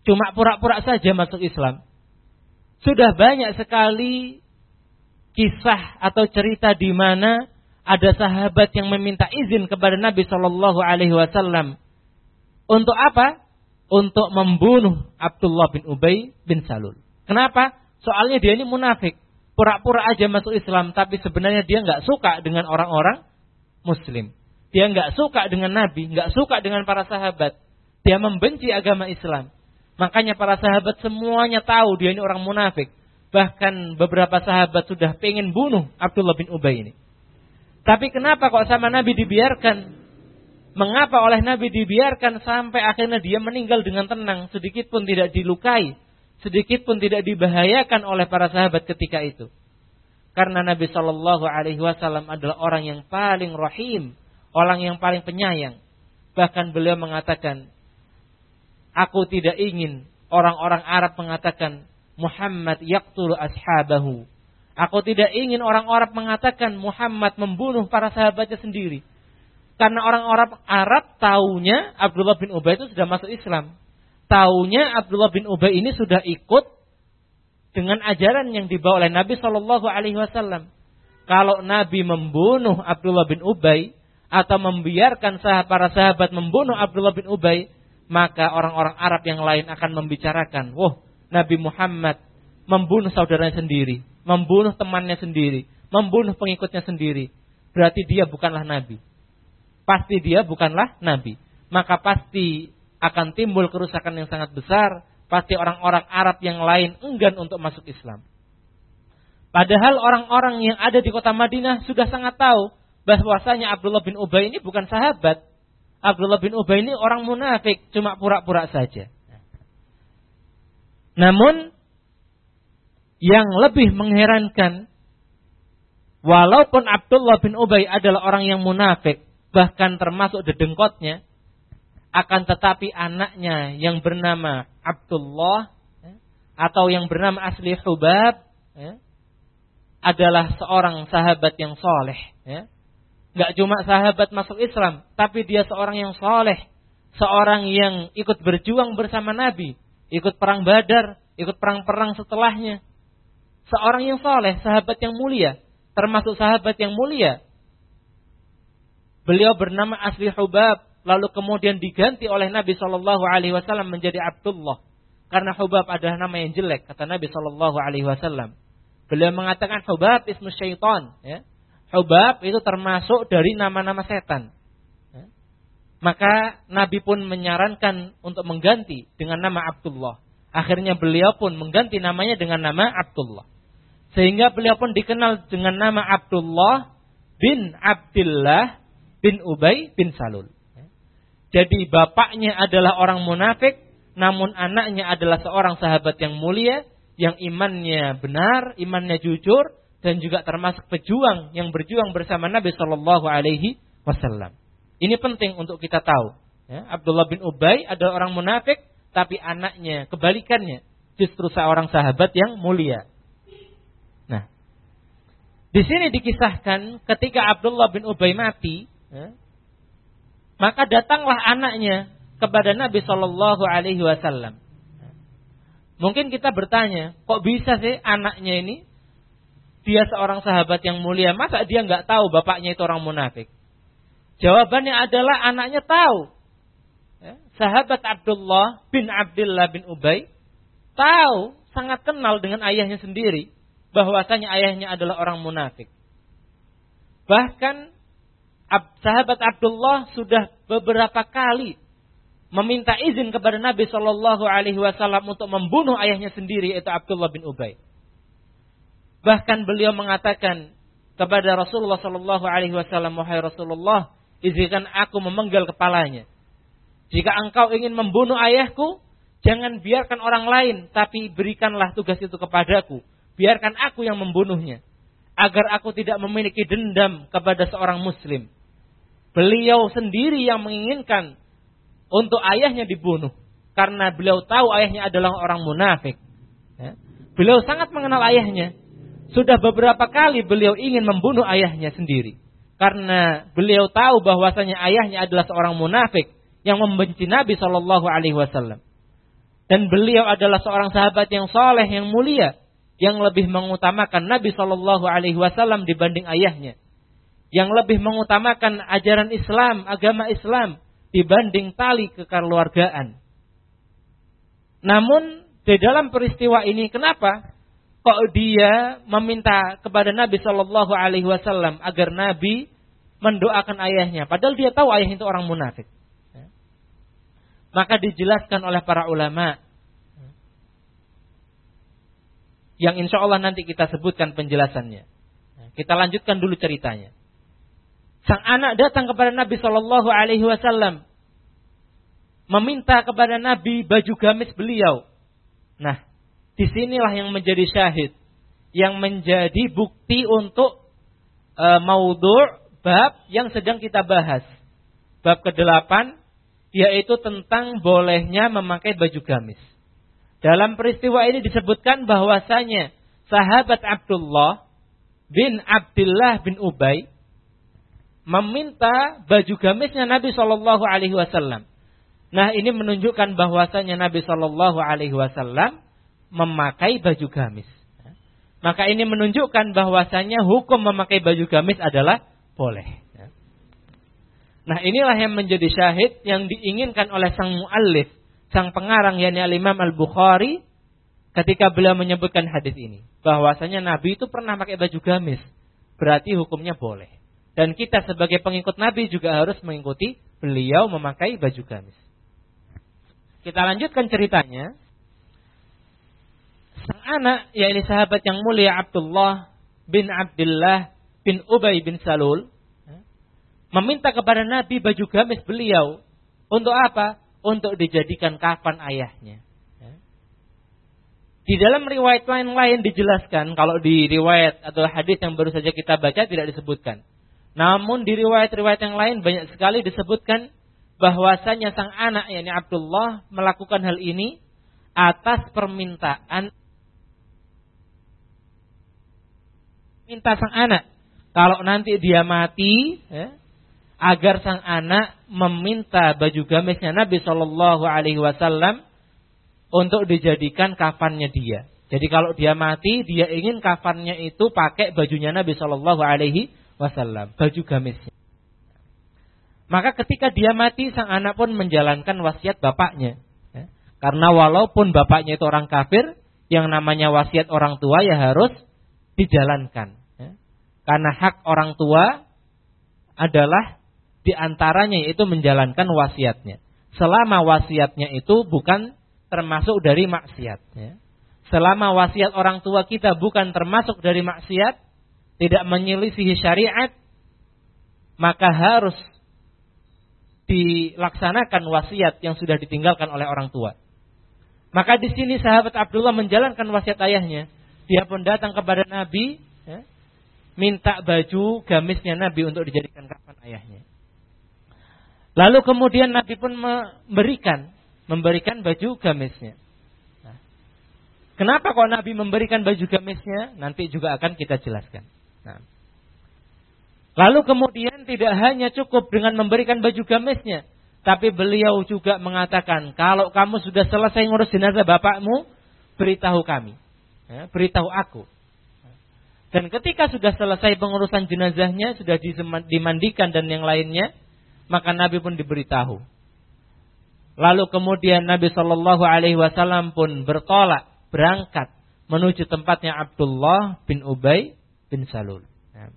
cuma pura-pura saja masuk Islam. Sudah banyak sekali kisah atau cerita di mana ada sahabat yang meminta izin kepada Nabi Shallallahu Alaihi Wasallam untuk apa? Untuk membunuh Abdullah bin Ubay bin Salul. Kenapa? Soalnya dia ini munafik, pura-pura aja masuk Islam, tapi sebenarnya dia nggak suka dengan orang-orang Muslim. Dia nggak suka dengan Nabi, nggak suka dengan para sahabat. Dia membenci agama Islam. Makanya para sahabat semuanya tahu dia ini orang munafik. Bahkan beberapa sahabat sudah pengen bunuh Abdullah bin Ubay ini. Tapi kenapa kok sama Nabi dibiarkan? Mengapa oleh Nabi dibiarkan sampai akhirnya dia meninggal dengan tenang, sedikit pun tidak dilukai, sedikit pun tidak dibahayakan oleh para sahabat ketika itu? Karena Nabi Shallallahu Alaihi Wasallam adalah orang yang paling rahim, orang yang paling penyayang. Bahkan beliau mengatakan, aku tidak ingin orang-orang Arab mengatakan Muhammad yaqtulu ashabahu. Aku tidak ingin orang-orang mengatakan Muhammad membunuh para sahabatnya sendiri. Karena orang-orang Arab taunya Abdullah bin Ubay itu sudah masuk Islam. Taunya Abdullah bin Ubay ini sudah ikut dengan ajaran yang dibawa oleh Nabi Shallallahu Alaihi Wasallam. Kalau Nabi membunuh Abdullah bin Ubay atau membiarkan sah- para sahabat membunuh Abdullah bin Ubay, maka orang-orang Arab yang lain akan membicarakan, wah, Nabi Muhammad membunuh saudaranya sendiri, membunuh temannya sendiri, membunuh pengikutnya sendiri. Berarti dia bukanlah Nabi. Pasti dia bukanlah Nabi. Maka pasti akan timbul kerusakan yang sangat besar. Pasti orang-orang Arab yang lain enggan untuk masuk Islam. Padahal orang-orang yang ada di kota Madinah sudah sangat tahu bahwasanya Abdullah bin Ubay ini bukan sahabat. Abdullah bin Ubay ini orang munafik, cuma pura-pura saja. Namun yang lebih mengherankan, walaupun Abdullah bin Ubay adalah orang yang munafik, bahkan termasuk dedengkotnya, akan tetapi anaknya yang bernama Abdullah atau yang bernama asli Hubab adalah seorang sahabat yang soleh. Gak cuma sahabat masuk Islam, tapi dia seorang yang soleh, seorang yang ikut berjuang bersama Nabi, ikut perang Badar, ikut perang-perang setelahnya. Seorang yang soleh, sahabat yang mulia, termasuk sahabat yang mulia. Beliau bernama asli Hubab, lalu kemudian diganti oleh Nabi Shallallahu Alaihi Wasallam menjadi Abdullah, karena Hubab adalah nama yang jelek, kata Nabi Shallallahu Alaihi Wasallam. Beliau mengatakan Hubab ismu syaitan, ya. Hubab itu termasuk dari nama-nama setan. Ya. Maka Nabi pun menyarankan untuk mengganti dengan nama Abdullah. Akhirnya beliau pun mengganti namanya dengan nama Abdullah. Sehingga beliau pun dikenal dengan nama Abdullah bin Abdillah bin Ubay bin Salul. Jadi bapaknya adalah orang munafik, namun anaknya adalah seorang sahabat yang mulia, yang imannya benar, imannya jujur, dan juga termasuk pejuang yang berjuang bersama Nabi Shallallahu Alaihi Wasallam. Ini penting untuk kita tahu. Ya, Abdullah bin Ubay adalah orang munafik, tapi anaknya kebalikannya, justru seorang sahabat yang mulia. Nah, di sini dikisahkan ketika Abdullah bin Ubay mati, ya, maka datanglah anaknya kepada Nabi Shallallahu Alaihi Wasallam. Mungkin kita bertanya, kok bisa sih anaknya ini, dia seorang sahabat yang mulia, masa dia nggak tahu bapaknya itu orang munafik? Jawabannya adalah anaknya tahu. Ya, sahabat Abdullah bin Abdillah bin Ubay tahu, sangat kenal dengan ayahnya sendiri, bahwasanya ayahnya adalah orang munafik. Bahkan sahabat Abdullah sudah beberapa kali meminta izin kepada Nabi Shallallahu Alaihi Wasallam untuk membunuh ayahnya sendiri, yaitu Abdullah bin Ubay. Bahkan beliau mengatakan kepada Rasulullah Shallallahu Alaihi Wasallam, wahai Rasulullah, izinkan aku memenggal kepalanya. Jika engkau ingin membunuh ayahku, jangan biarkan orang lain, tapi berikanlah tugas itu kepadaku. Biarkan aku yang membunuhnya, agar aku tidak memiliki dendam kepada seorang Muslim. Beliau sendiri yang menginginkan untuk ayahnya dibunuh, karena beliau tahu ayahnya adalah orang munafik. Ya. Beliau sangat mengenal ayahnya. Sudah beberapa kali beliau ingin membunuh ayahnya sendiri, karena beliau tahu bahwasanya ayahnya adalah seorang munafik yang membenci Nabi Shallallahu Alaihi Wasallam. Dan beliau adalah seorang sahabat yang soleh, yang mulia, yang lebih mengutamakan Nabi Shallallahu Alaihi Wasallam dibanding ayahnya, yang lebih mengutamakan ajaran Islam, agama Islam dibanding tali kekeluargaan. Namun di dalam peristiwa ini, kenapa kok dia meminta kepada Nabi Shallallahu Alaihi Wasallam agar Nabi mendoakan ayahnya, padahal dia tahu ayah itu orang munafik? Maka dijelaskan oleh para ulama, yang insya Allah nanti kita sebutkan penjelasannya. Kita lanjutkan dulu ceritanya. Sang anak datang kepada Nabi Shallallahu Alaihi Wasallam, meminta kepada Nabi baju gamis beliau. Nah, disinilah yang menjadi syahid, yang menjadi bukti untuk e, maudhu' bab yang sedang kita bahas. Bab kedelapan, yaitu tentang bolehnya memakai baju gamis. Dalam peristiwa ini disebutkan bahwasanya sahabat Abdullah bin Abdullah bin Ubay meminta baju gamisnya Nabi Shallallahu Alaihi Wasallam. Nah, ini menunjukkan bahwasanya Nabi Shallallahu Alaihi Wasallam memakai baju gamis. Maka ini menunjukkan bahwasanya hukum memakai baju gamis adalah boleh. Nah, inilah yang menjadi syahid yang diinginkan oleh sang muallif, sang pengarang, yakni Al-Imam Al-Bukhari, ketika beliau menyebutkan hadis ini, bahwasanya Nabi itu pernah pakai baju gamis, berarti hukumnya boleh. Dan kita sebagai pengikut Nabi juga harus mengikuti beliau memakai baju gamis. Kita lanjutkan ceritanya. Sang anak, yakni sahabat yang mulia Abdullah bin Abdullah bin Ubay bin Salul, meminta kepada Nabi baju gamis beliau. Untuk apa? Untuk dijadikan kafan ayahnya. Di dalam riwayat lain-lain dijelaskan, kalau di riwayat atau hadis yang baru saja kita baca tidak disebutkan. Namun di riwayat-riwayat yang lain banyak sekali disebutkan bahwasanya sang anak, yakni Abdullah, melakukan hal ini atas permintaan minta sang anak. Kalau nanti dia mati, ya, agar sang anak meminta baju gamisnya Nabi Shallallahu Alaihi Wasallam untuk dijadikan kafannya dia. Jadi kalau dia mati, dia ingin kafannya itu pakai bajunya Nabi Shallallahu Alaihi Wasallam, baju gamisnya. Maka ketika dia mati, sang anak pun menjalankan wasiat bapaknya. Ya. Karena walaupun bapaknya itu orang kafir, yang namanya wasiat orang tua ya harus dijalankan. Ya. Karena hak orang tua adalah di antaranya yaitu menjalankan wasiatnya. Selama wasiatnya itu bukan termasuk dari maksiat. Ya. Selama wasiat orang tua kita bukan termasuk dari maksiat, tidak menyelisihi syariat, maka harus dilaksanakan wasiat yang sudah ditinggalkan oleh orang tua. Maka di sini sahabat Abdullah menjalankan wasiat ayahnya. Dia pun datang kepada Nabi, ya, minta baju gamisnya Nabi untuk dijadikan kafan ayahnya. Lalu kemudian Nabi pun memberikan, memberikan baju gamisnya. Nah, kenapa kok Nabi memberikan baju gamisnya? Nanti juga akan kita jelaskan. Nah, lalu kemudian tidak hanya cukup dengan memberikan baju gamisnya, tapi beliau juga mengatakan, kalau kamu sudah selesai ngurus jenazah bapakmu, beritahu kami, ya, beritahu aku. Dan ketika sudah selesai pengurusan jenazahnya, sudah dimandikan dan yang lainnya, maka Nabi pun diberitahu. Lalu kemudian Nabi Shallallahu Alaihi Wasallam pun bertolak, berangkat menuju tempatnya Abdullah bin Ubay bin Salul. Nah,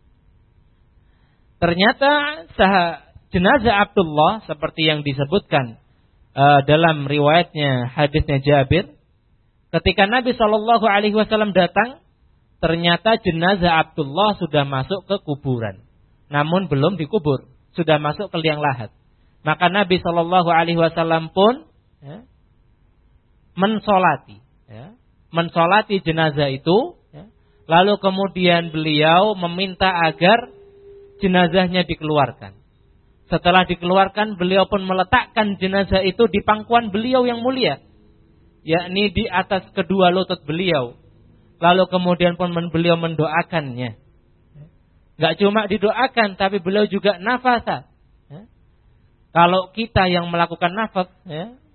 ternyata sah, jenazah Abdullah seperti yang disebutkan uh, dalam riwayatnya hadisnya Jabir, ketika Nabi Shallallahu Alaihi Wasallam datang, ternyata jenazah Abdullah sudah masuk ke kuburan, namun belum dikubur. Sudah masuk ke liang lahat. Maka Nabi Shallallahu Alaihi Wasallam pun ya, mensolati, ya, mensolati jenazah itu. Ya. Lalu kemudian beliau meminta agar jenazahnya dikeluarkan. Setelah dikeluarkan, beliau pun meletakkan jenazah itu di pangkuan beliau yang mulia, yakni di atas kedua lutut beliau. Lalu kemudian pun beliau mendoakannya. Gak cuma didoakan, tapi beliau juga nafasa. Ya. Kalau kita yang melakukan nafas, ya,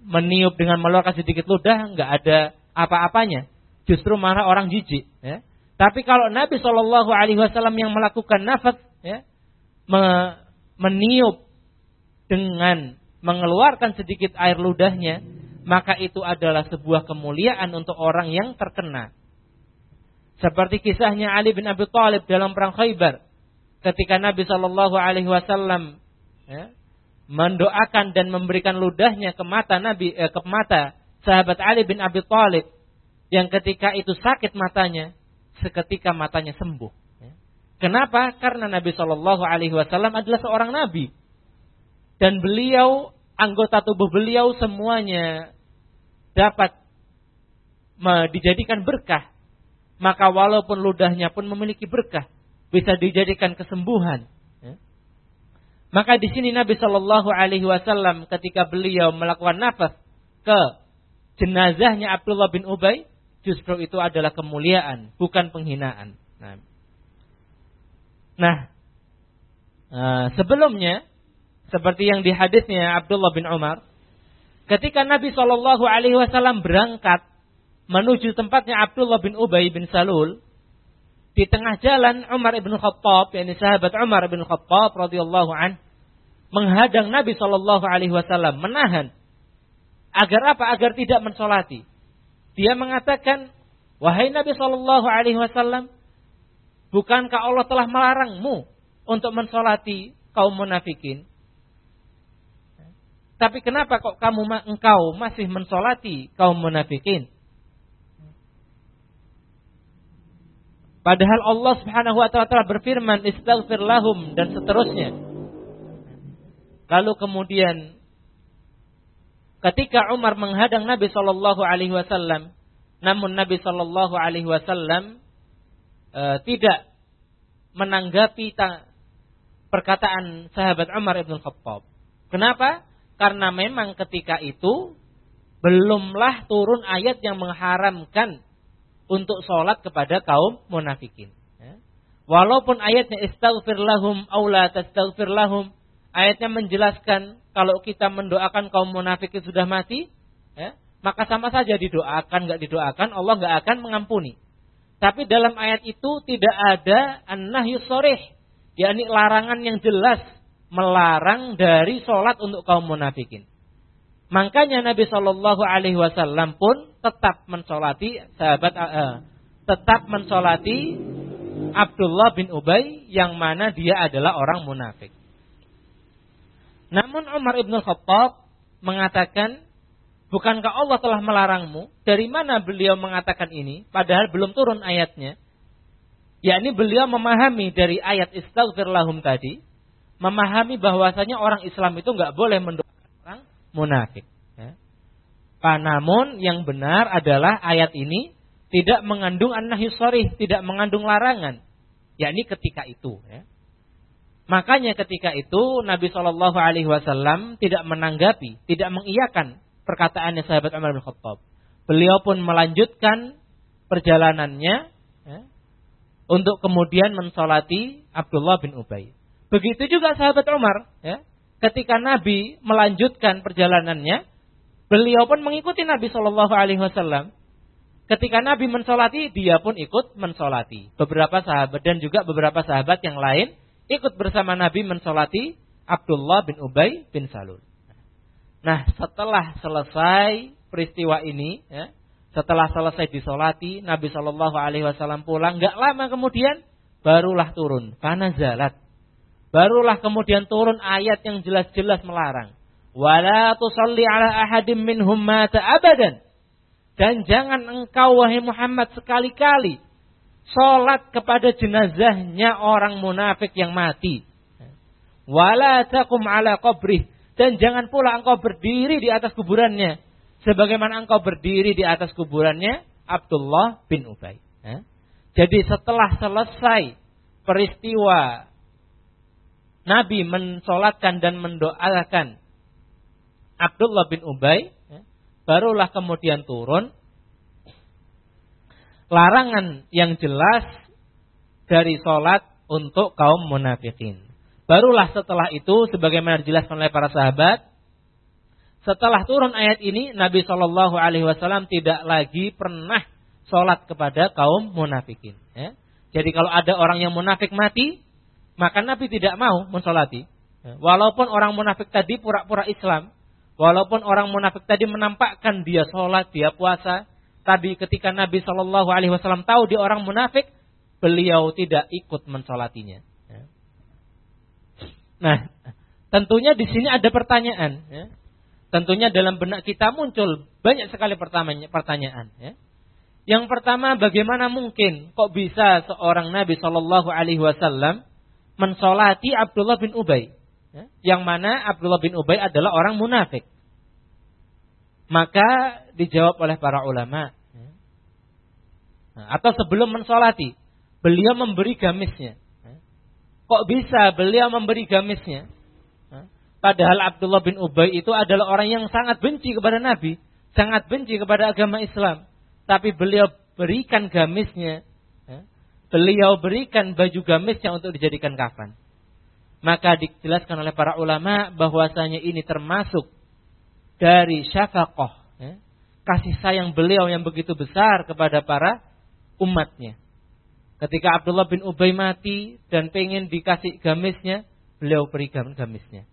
meniup dengan mengeluarkan sedikit ludah nggak ada apa-apanya. Justru malah orang jijik. Ya. Tapi kalau Nabi Shallallahu Alaihi Wasallam yang melakukan nafas, ya, me- meniup dengan mengeluarkan sedikit air ludahnya, maka itu adalah sebuah kemuliaan untuk orang yang terkena. Seperti kisahnya Ali bin Abi Thalib dalam perang Khaybar, ketika Nabi Shallallahu Alaihi Wasallam ya, mendoakan dan memberikan ludahnya ke mata Nabi, eh, ke mata sahabat Ali bin Abi Thalib, yang ketika itu sakit matanya, seketika matanya sembuh. Kenapa? Karena Nabi Shallallahu Alaihi Wasallam adalah seorang nabi dan beliau, anggota tubuh beliau semuanya dapat dijadikan berkah. Maka walaupun ludahnya pun memiliki berkah, bisa dijadikan kesembuhan. Maka di sini Nabi Shallallahu Alaihi Wasallam ketika beliau melakukan nafas ke jenazahnya Abdullah bin Ubay, justru itu adalah kemuliaan, bukan penghinaan. Nah, nah uh, sebelumnya, seperti yang di hadisnya Abdullah bin Umar, ketika Nabi Shallallahu Alaihi Wasallam berangkat menuju tempatnya Abdullah bin Ubay bin Salul, di tengah jalan Umar ibn Khattab, yakni sahabat Umar ibn Khattab radhiyallahu an, menghadang Nabi Shallallahu Alaihi Wasallam, menahan agar apa? Agar tidak mensolati. Dia mengatakan, wahai Nabi Shallallahu Alaihi Wasallam, bukankah Allah telah melarangmu untuk mensolati kaum munafikin? Tapi kenapa kok kamu engkau masih mensolati kaum munafikin? Padahal Allah Subhanahu wa taala telah berfirman, istaghfir lahum, dan seterusnya. Lalu kemudian ketika Umar menghadang Nabi Shallallahu Alaihi Wasallam, namun Nabi Shallallahu Alaihi Wasallam e, tidak menanggapi ta- perkataan sahabat Umar ibn Khattab. Kenapa? Karena memang ketika itu belumlah turun ayat yang mengharamkan untuk sholat kepada kaum munafikin. Ya. Walaupun ayatnya istaghfir lahum aw la tastaghfir lahum, ayatnya menjelaskan kalau kita mendoakan kaum munafik yang sudah mati, ya, maka sama saja didoakan, nggak didoakan, Allah nggak akan mengampuni. Tapi dalam ayat itu tidak ada an-nahyu sharih, yakni larangan yang jelas melarang dari sholat untuk kaum munafikin. Makanya Nabi Shallallahu Alaihi Wasallam pun tetap mensolati sahabat, uh, tetap mensolati Abdullah bin Ubay yang mana dia adalah orang munafik. Namun Umar ibn Khattab mengatakan, bukankah Allah telah melarangmu? Dari mana beliau mengatakan ini? Padahal belum turun ayatnya. Yakni beliau memahami dari ayat istaghfir lahum tadi, memahami bahwasanya orang Islam itu nggak boleh mendoakan orang munafik. Ya. Namun yang benar adalah ayat ini tidak mengandung an-nahyu sharih, tidak mengandung larangan. Yakni ketika itu. Ya. Makanya ketika itu Nabi Shallallahu Alaihi Wasallam tidak menanggapi, tidak mengiyakan perkataannya sahabat Umar bin Khattab. Beliau pun melanjutkan perjalanannya ya, untuk kemudian mensolati Abdullah bin Ubay. Begitu juga sahabat Umar, ya, ketika Nabi melanjutkan perjalanannya, beliau pun mengikuti Nabi Shallallahu Alaihi Wasallam. Ketika Nabi mensolati, dia pun ikut mensolati. Beberapa sahabat dan juga beberapa sahabat yang lain ikut bersama Nabi mensolati Abdullah bin Ubay bin Salul. Nah, setelah selesai peristiwa ini, ya, setelah selesai disolati, Nabi Shallallahu Alaihi Wasallam pulang. Gak lama kemudian barulah turun fanazalat. Barulah kemudian turun ayat yang jelas-jelas melarang. Wala tusalli ala ahadim minhum mata abadan. Dan jangan engkau wahai Muhammad sekali-kali sholat kepada jenazahnya orang munafik yang mati. Wala taqum ala qabrih. Dan jangan pula engkau berdiri di atas kuburannya, sebagaimana engkau berdiri di atas kuburannya Abdullah bin Ubay. Jadi setelah selesai peristiwa Nabi mensolatkan dan mendoakan Abdullah bin Ubay, barulah kemudian turun larangan yang jelas dari sholat untuk kaum munafikin. Barulah setelah itu, sebagaimana dijelaskan oleh para sahabat, setelah turun ayat ini Nabi Shallallahu Alaihi Wasallam tidak lagi pernah sholat kepada kaum munafikin. Ya. Jadi kalau ada orang yang munafik mati, maka Nabi tidak mau mensolati. Ya. Walaupun orang munafik tadi pura-pura Islam, walaupun orang munafik tadi menampakkan dia sholat, dia puasa, tapi ketika Nabi Shallallahu Alaihi Wasallam tahu dia orang munafik, beliau tidak ikut mensolatinya. Ya. Nah, tentunya di sini ada pertanyaan. Ya. Tentunya dalam benak kita muncul banyak sekali pertanyaan. Ya. Yang pertama, bagaimana mungkin kok bisa seorang Nabi Shallallahu Alaihi Wasallam mensolati Abdullah bin Ubay, ya, yang mana Abdullah bin Ubay adalah orang munafik? Maka dijawab oleh para ulama. Ya. Nah, atau sebelum mensolati, beliau memberi gamisnya. Ya. Kok bisa beliau memberi gamisnya? Ya. Padahal Abdullah bin Ubay itu adalah orang yang sangat benci kepada Nabi, sangat benci kepada agama Islam. Tapi beliau berikan gamisnya, ya, beliau berikan baju gamisnya untuk dijadikan kafan. Maka dijelaskan oleh para ulama bahwasanya ini termasuk dari syafaqah, ya, kasih sayang beliau yang begitu besar kepada para umatnya. Ketika Abdullah bin Ubay mati dan pengen dikasih gamisnya, beliau berikan gamisnya.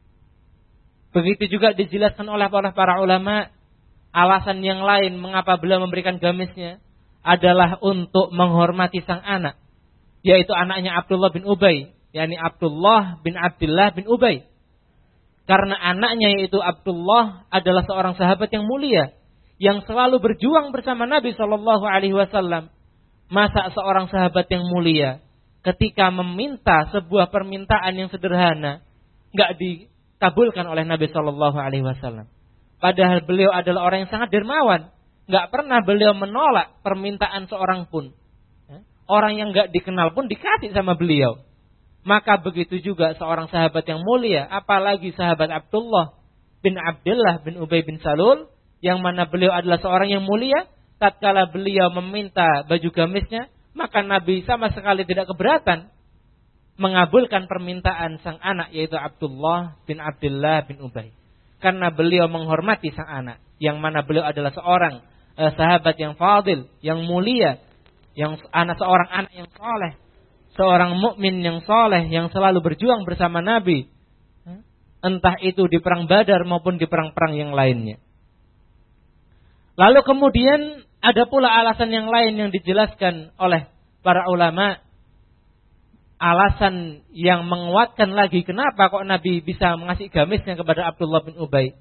Begitu juga dijelaskan oleh para ulama. Alasan yang lain mengapa beliau memberikan gamisnya adalah untuk menghormati sang anak, yaitu anaknya Abdullah bin Ubay, yakni Abdullah bin Abdullah bin Ubay. Karena anaknya yaitu Abdullah adalah seorang sahabat yang mulia, yang selalu berjuang bersama Nabi Shallallahu Alaihi Wasallam. Masa seorang sahabat yang mulia ketika meminta sebuah permintaan yang sederhana nggak dikabulkan oleh Nabi Shallallahu Alaihi Wasallam? Padahal beliau adalah orang yang sangat dermawan. Nggak pernah beliau menolak permintaan seorang pun. Orang yang nggak dikenal pun dikasih sama beliau. Maka begitu juga seorang sahabat yang mulia. Apalagi sahabat Abdullah bin Abdullah bin Ubay bin Salul. Yang mana beliau adalah seorang yang mulia. Tatkala beliau meminta baju gamisnya, maka Nabi sama sekali tidak keberatan mengabulkan permintaan sang anak, yaitu Abdullah bin Abdullah bin Ubay. Karena beliau menghormati sang anak, yang mana beliau adalah seorang eh, sahabat yang fadil, yang mulia, yang anak seorang anak yang soleh, seorang mukmin yang soleh, yang selalu berjuang bersama Nabi, entah itu di perang Badar maupun di perang-perang yang lainnya. Lalu kemudian ada pula alasan yang lain yang dijelaskan oleh para ulama. Alasan yang menguatkan lagi kenapa kok Nabi bisa mengasih gamisnya kepada Abdullah bin Ubay.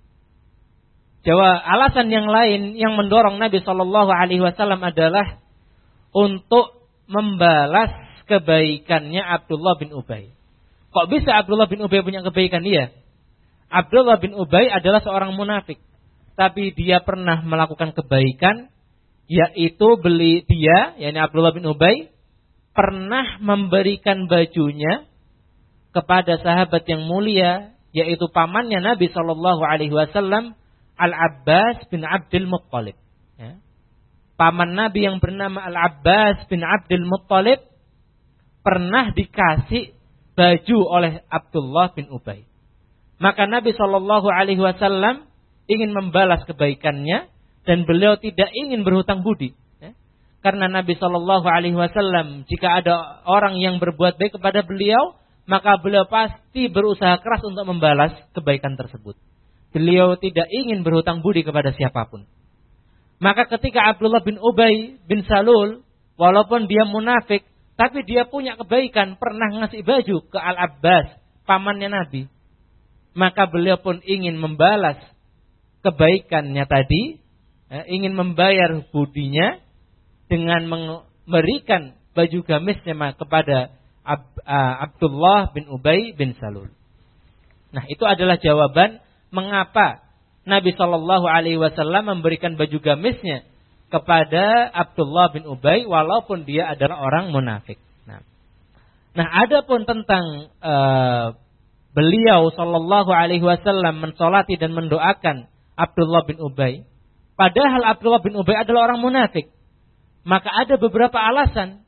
Jawab alasan yang lain yang mendorong Nabi Shallallahu Alaihi Wasallam adalah untuk membalas kebaikannya Abdullah bin Ubay. Kok bisa Abdullah bin Ubay punya kebaikan dia? Abdullah bin Ubay adalah seorang munafik, tapi dia pernah melakukan kebaikan, yaitu beli dia, yakni Abdullah bin Ubay, pernah memberikan bajunya kepada sahabat yang mulia, yaitu pamannya Nabi Shallallahu Alaihi Wasallam, Al-Abbas bin Abdul Muttalib. Ya. Paman Nabi yang bernama Al-Abbas bin Abdul Muttalib pernah dikasih baju oleh Abdullah bin Ubay. Maka Nabi Shallallahu Alaihi Wasallam ingin membalas kebaikannya dan beliau tidak ingin berhutang budi. Karena Nabi Shallallahu Alaihi Wasallam jika ada orang yang berbuat baik kepada beliau, maka beliau pasti berusaha keras untuk membalas kebaikan tersebut. Beliau tidak ingin berhutang budi kepada siapapun. Maka ketika Abdullah bin Ubay bin Salul, walaupun dia munafik, tapi dia punya kebaikan, pernah ngasih baju ke Al-Abbas, pamannya Nabi. Maka beliau pun ingin membalas kebaikannya tadi, ingin membayar budinya, dengan memberikan baju gamisnya kepada Abdullah bin Ubay bin Salul. Nah, itu adalah jawaban mengapa Nabi Shallallahu Alaihi Wasallam memberikan baju gamisnya kepada Abdullah bin Ubay walaupun dia adalah orang munafik. Nah, nah adapun tentang uh, beliau Shallallahu Alaihi Wasallam mensolati dan mendoakan Abdullah bin Ubay, padahal Abdullah bin Ubay adalah orang munafik. Maka ada beberapa alasan.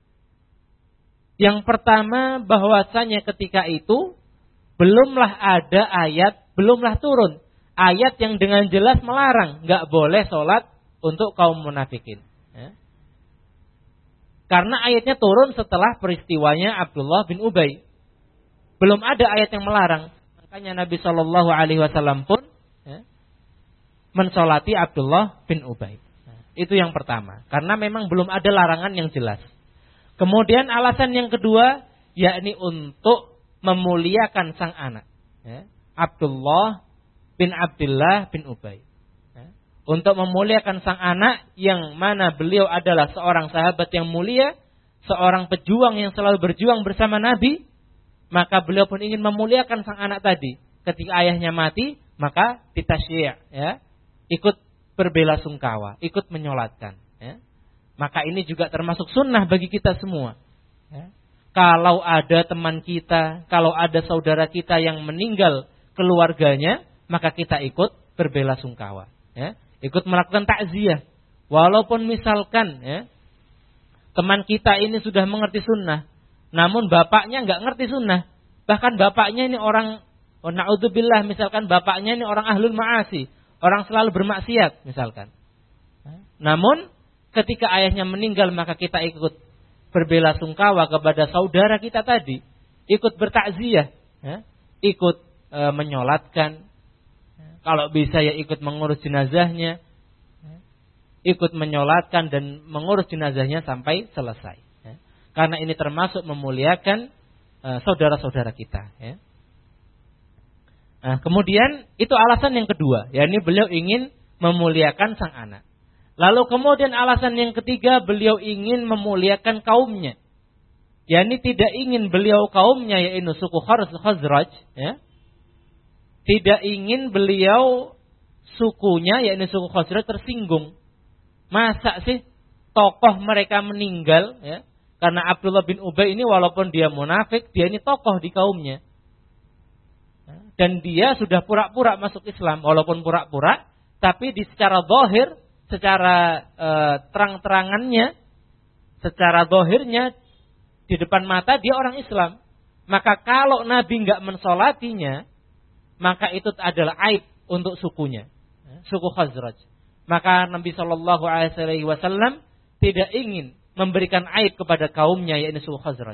Yang pertama, bahwasanya ketika itu belumlah ada ayat, belumlah turun ayat yang dengan jelas melarang, nggak boleh sholat untuk kaum munafikin. Ya. Karena ayatnya turun setelah peristiwanya Abdullah bin Ubay. Belum ada ayat yang melarang. Makanya Nabi Shallallahu Alaihi Wasallam pun ya, mensolati Abdullah bin Ubay. Nah, itu yang pertama. Karena memang belum ada larangan yang jelas. Kemudian alasan yang kedua, yakni untuk memuliakan sang anak. Ya, Abdullah bin Abdullah bin Ubay. Ya, untuk memuliakan sang anak yang mana beliau adalah seorang sahabat yang mulia, seorang pejuang yang selalu berjuang bersama Nabi, maka beliau pun ingin memuliakan sang anak tadi. Ketika ayahnya mati, maka ditasyi', ya, ikut berbela-sungkawa, ikut menyolatkan. Ya. Maka ini juga termasuk sunnah bagi kita semua. Ya. Kalau ada teman kita, kalau ada saudara kita yang meninggal keluarganya, maka kita ikut berbela-sungkawa. Ya. Ikut melakukan takziah. Walaupun misalkan ya, teman kita ini sudah mengerti sunnah, namun bapaknya nggak ngerti sunnah. Bahkan bapaknya ini orang, oh, na'udzubillah, misalkan bapaknya ini orang ahlul ma'asi, orang selalu bermaksiat misalkan. Namun ketika ayahnya meninggal, maka kita ikut berbela-sungkawa kepada saudara kita tadi, ikut bertakziah, ya, ikut e, menyolatkan, kalau bisa ya ikut mengurus jenazahnya, ikut menyolatkan dan mengurus jenazahnya sampai selesai. Karena ini termasuk memuliakan uh, saudara-saudara kita. Ya. Nah, kemudian itu alasan yang kedua, yakni beliau ingin memuliakan sang anak. Lalu kemudian alasan yang ketiga, beliau ingin memuliakan kaumnya. Yakni tidak ingin beliau kaumnya, yaitu suku Khazraj, ya, tidak ingin beliau sukunya, yaitu suku Khazraj tersinggung. Masa sih tokoh mereka meninggal, ya? Karena Abdullah bin Ubay ini walaupun dia munafik, dia ini tokoh di kaumnya. Dan dia sudah pura-pura masuk Islam. Walaupun pura-pura, tapi di secara zahir, secara e, terang-terangannya, secara zahirnya, di depan mata dia orang Islam. Maka kalau Nabi nggak mensolatinya, maka itu adalah aib untuk sukunya. Suku Khazraj. Maka Nabi Shallallahu Alaihi Wasallam tidak ingin memberikan aib kepada kaumnya, yaitu suku Khazraj.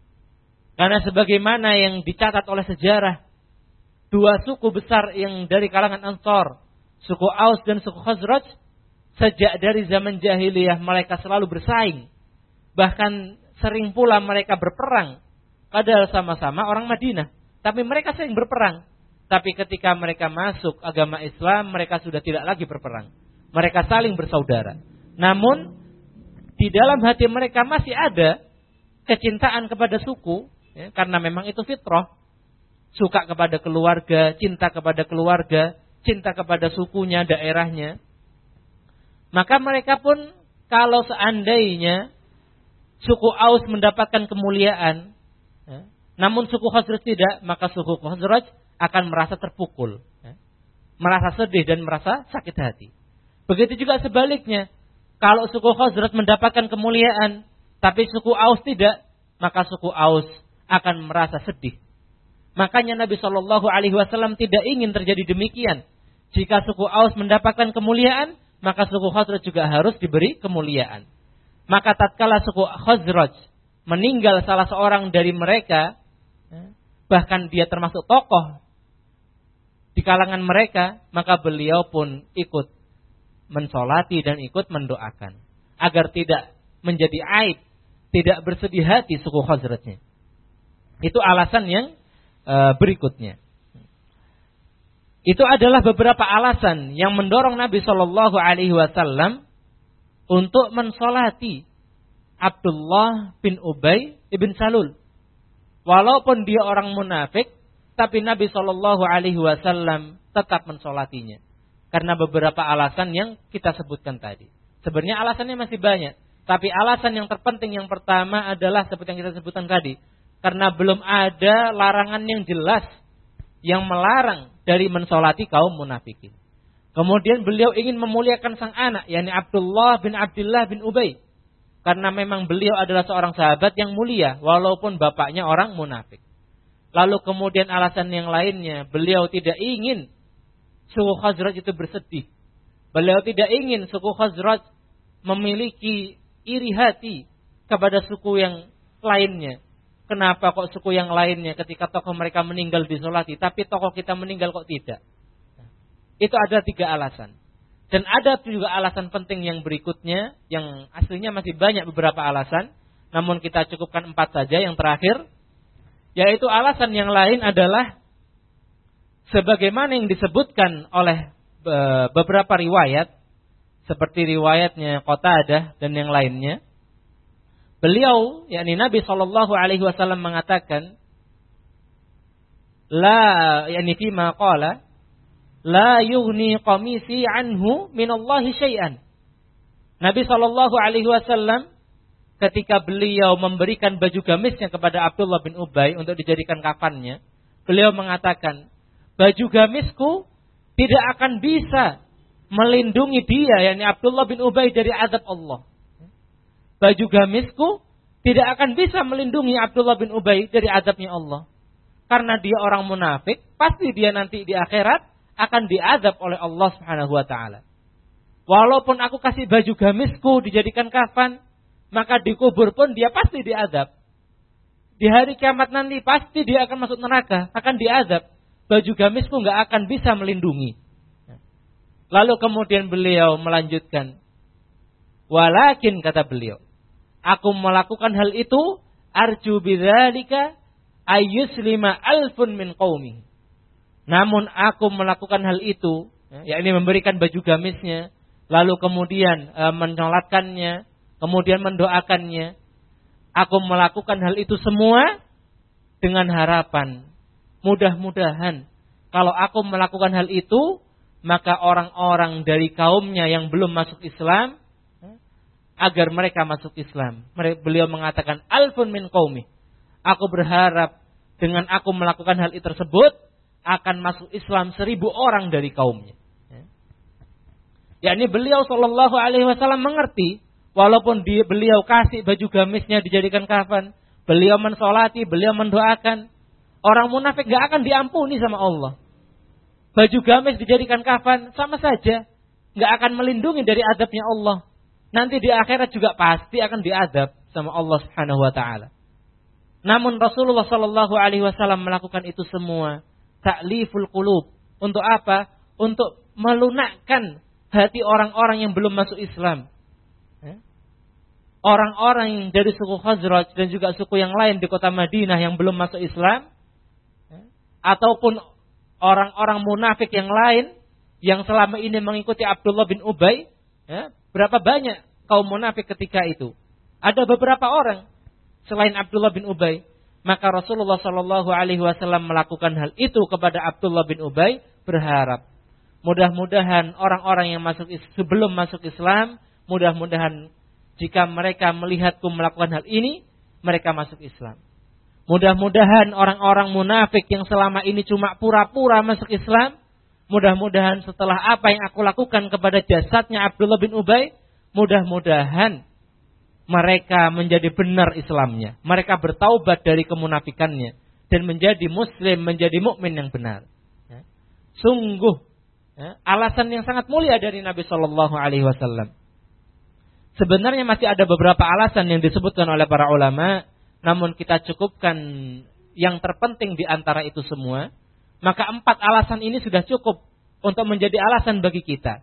Karena sebagaimana yang dicatat oleh sejarah, dua suku besar yang dari kalangan Ansar, suku Aus dan suku Khazraj, sejak dari zaman jahiliyah mereka selalu bersaing. Bahkan sering pula mereka berperang, padahal sama-sama orang Madinah. Tapi mereka sering berperang. Tapi ketika mereka masuk agama Islam, mereka sudah tidak lagi berperang. Mereka saling bersaudara. Namun di dalam hati mereka masih ada kecintaan kepada suku, ya, karena memang itu fitrah. Suka kepada keluarga, cinta kepada keluarga, cinta kepada sukunya, daerahnya. Maka mereka pun kalau seandainya suku Aus mendapatkan kemuliaan, ya, namun suku Khazraj tidak, maka suku Khazraj akan merasa terpukul, ya, merasa sedih dan merasa sakit hati. Begitu juga sebaliknya. Kalau suku Khazraj mendapatkan kemuliaan, tapi suku Aus tidak, maka suku Aus akan merasa sedih. Makanya Nabi Shallallahu Alaihi Wasallam tidak ingin terjadi demikian. Jika suku Aus mendapatkan kemuliaan, maka suku Khazraj juga harus diberi kemuliaan. Maka tatkala suku Khazraj meninggal salah seorang dari mereka, bahkan dia termasuk tokoh di kalangan mereka, maka beliau pun ikut mensolati dan ikut mendoakan agar tidak menjadi aib, tidak bersedih hati suku Khazrajnya. Itu alasan yang e, berikutnya. Itu adalah beberapa alasan yang mendorong Nabi Shallallahu Alaihi Wasallam untuk mensolati Abdullah bin Ubay ibn Salul. Walaupun dia orang munafik, tapi Nabi Shallallahu Alaihi Wasallam tetap mensolatinya. Karena beberapa alasan yang kita sebutkan tadi. Sebenarnya alasannya masih banyak. Tapi alasan yang terpenting yang pertama adalah seperti yang kita sebutkan tadi. Karena belum ada larangan yang jelas yang melarang dari mensolati kaum munafikin. Kemudian beliau ingin memuliakan sang anak, yakni Abdullah bin Abdullah bin Ubay. Karena memang beliau adalah seorang sahabat yang mulia, walaupun bapaknya orang munafik. Lalu kemudian alasan yang lainnya, beliau tidak ingin suku Khazraj itu bersedih. Beliau tidak ingin suku Khazraj memiliki iri hati kepada suku yang lainnya. Kenapa kok suku yang lainnya ketika tokoh mereka meninggal disolati, tapi tokoh kita meninggal kok tidak? Itu ada tiga alasan. Dan ada juga alasan penting yang berikutnya, yang aslinya masih banyak beberapa alasan, namun kita cukupkan empat saja yang terakhir. Yaitu alasan yang lain adalah sebagaimana yang disebutkan oleh beberapa riwayat, seperti riwayatnya Qatadah dan yang lainnya. Beliau, yakni Nabi Shallallahu Alaihi Wasallam mengatakan, la, yakni fima qala, la yughni qamisi anhu minallahi syai'an. Nabi Shallallahu Alaihi Wasallam ketika beliau memberikan baju gamisnya kepada Abdullah bin Ubay untuk dijadikan kafannya, beliau mengatakan, baju gamisku tidak akan bisa melindungi dia, yakni Abdullah bin Ubay, dari azab Allah. Baju gamisku tidak akan bisa melindungi Abdullah bin Ubay dari azabnya Allah. Karena dia orang munafik, pasti dia nanti di akhirat akan diazab oleh Allah Subhanahu wa taala. Walaupun aku kasih baju gamisku dijadikan kafan, maka dikubur pun dia pasti diazab. Di hari kiamat nanti pasti dia akan masuk neraka, akan diazab. Baju gamisku nggak akan bisa melindungi. Lalu kemudian beliau melanjutkan, walakin, kata beliau, aku melakukan hal itu arju bidzalika ayyuslima alfun min qaumi. Namun aku melakukan hal itu, yakni memberikan baju gamisnya, lalu kemudian e, menyolatkannya, kemudian mendoakannya. Aku melakukan hal itu semua dengan harapan, mudah-mudahan kalau aku melakukan hal itu, maka orang-orang dari kaumnya yang belum masuk Islam, agar mereka masuk Islam. Beliau mengatakan, alfun min qaumi. Aku berharap dengan aku melakukan hal itu tersebut, akan masuk Islam seribu orang dari kaumnya. Yakni beliau Shallallahu Alaihi Wasallam mengerti, walaupun dia, beliau kasih baju gamisnya dijadikan kafan, beliau mensolati, beliau mendoakan, orang munafik gak akan diampuni sama Allah. Baju gamis dijadikan kafan sama saja, gak akan melindungi dari azabnya Allah. Nanti di akhirat juga pasti akan diazab sama Allah Subhanahu wa taala. Namun Rasulullah Shallallahu Alaihi Wasallam melakukan itu semua ta'liful qulub. Untuk apa? Untuk melunakkan hati orang-orang yang belum masuk Islam. Orang-orang yang dari suku Khazraj dan juga suku yang lain di kota Madinah yang belum masuk Islam, ataupun orang-orang munafik yang lain yang selama ini mengikuti Abdullah bin Ubay, ya, berapa banyak kaum munafik ketika itu? Ada beberapa orang selain Abdullah bin Ubay. Maka Rasulullah Shallallahu Alaihi Wasallam melakukan hal itu kepada Abdullah bin Ubay, berharap mudah-mudahan orang-orang yang masuk sebelum masuk Islam, mudah-mudahan jika mereka melihatku melakukan hal ini, mereka masuk Islam. Mudah-mudahan orang-orang munafik yang selama ini cuma pura-pura masuk Islam, mudah-mudahan setelah apa yang aku lakukan kepada jasadnya Abdullah bin Ubay, mudah-mudahan mereka menjadi benar Islamnya. Mereka bertaubat dari kemunafikannya dan menjadi muslim, menjadi mukmin yang benar. Sungguh ya, alasan yang sangat mulia dari Nabi Shallallahu Alaihi Wasallam. Sebenarnya masih ada beberapa alasan yang disebutkan oleh para ulama, namun kita cukupkan yang terpenting di antara itu semua. Maka empat alasan ini sudah cukup untuk menjadi alasan bagi kita.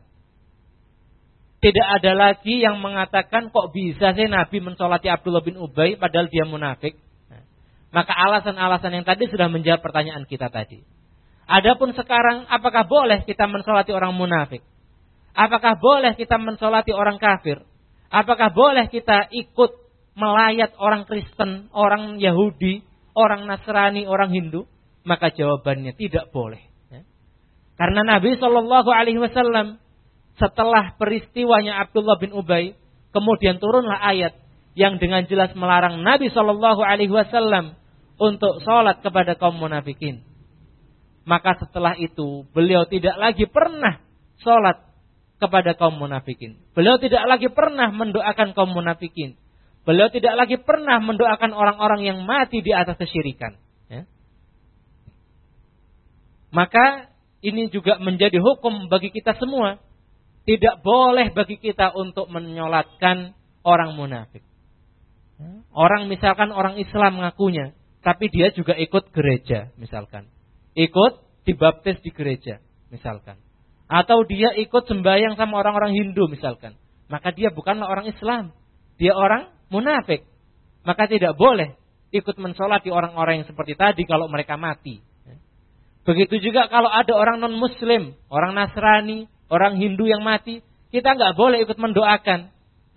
Tidak ada lagi yang mengatakan kok bisa sih Nabi mensolati Abdullah bin Ubay padahal dia munafik. Maka alasan-alasan yang tadi sudah menjawab pertanyaan kita tadi. Adapun sekarang, apakah boleh kita mensolati orang munafik? Apakah boleh kita mensolati orang kafir? Apakah boleh kita ikut melayat orang Kristen, orang Yahudi, orang Nasrani, orang Hindu? Maka jawabannya tidak boleh. Karena Nabi Shallallahu Alaihi Wasallam setelah peristiwanya Abdullah bin Ubay, kemudian turunlah ayat yang dengan jelas melarang Nabi Shallallahu Alaihi Wasallam untuk sholat kepada kaum munafikin. Maka setelah itu beliau tidak lagi pernah sholat kepada kaum munafikin. Beliau tidak lagi pernah mendoakan kaum munafikin. Beliau tidak lagi pernah mendoakan orang-orang yang mati di atas kesyirikan. Ya. Maka ini juga menjadi hukum bagi kita semua. Tidak boleh bagi kita untuk menyolatkan orang munafik. Orang misalkan orang Islam mengakunya, tapi dia juga ikut gereja misalkan. Ikut dibaptis di gereja misalkan. Atau dia ikut sembahyang sama orang-orang Hindu misalkan. Maka dia bukanlah orang Islam. Dia orang munafik. Maka tidak boleh ikut mensolati orang-orang yang seperti tadi kalau mereka mati. Begitu juga kalau ada orang non-muslim, orang Nasrani, orang Hindu yang mati, kita nggak boleh ikut mendoakan.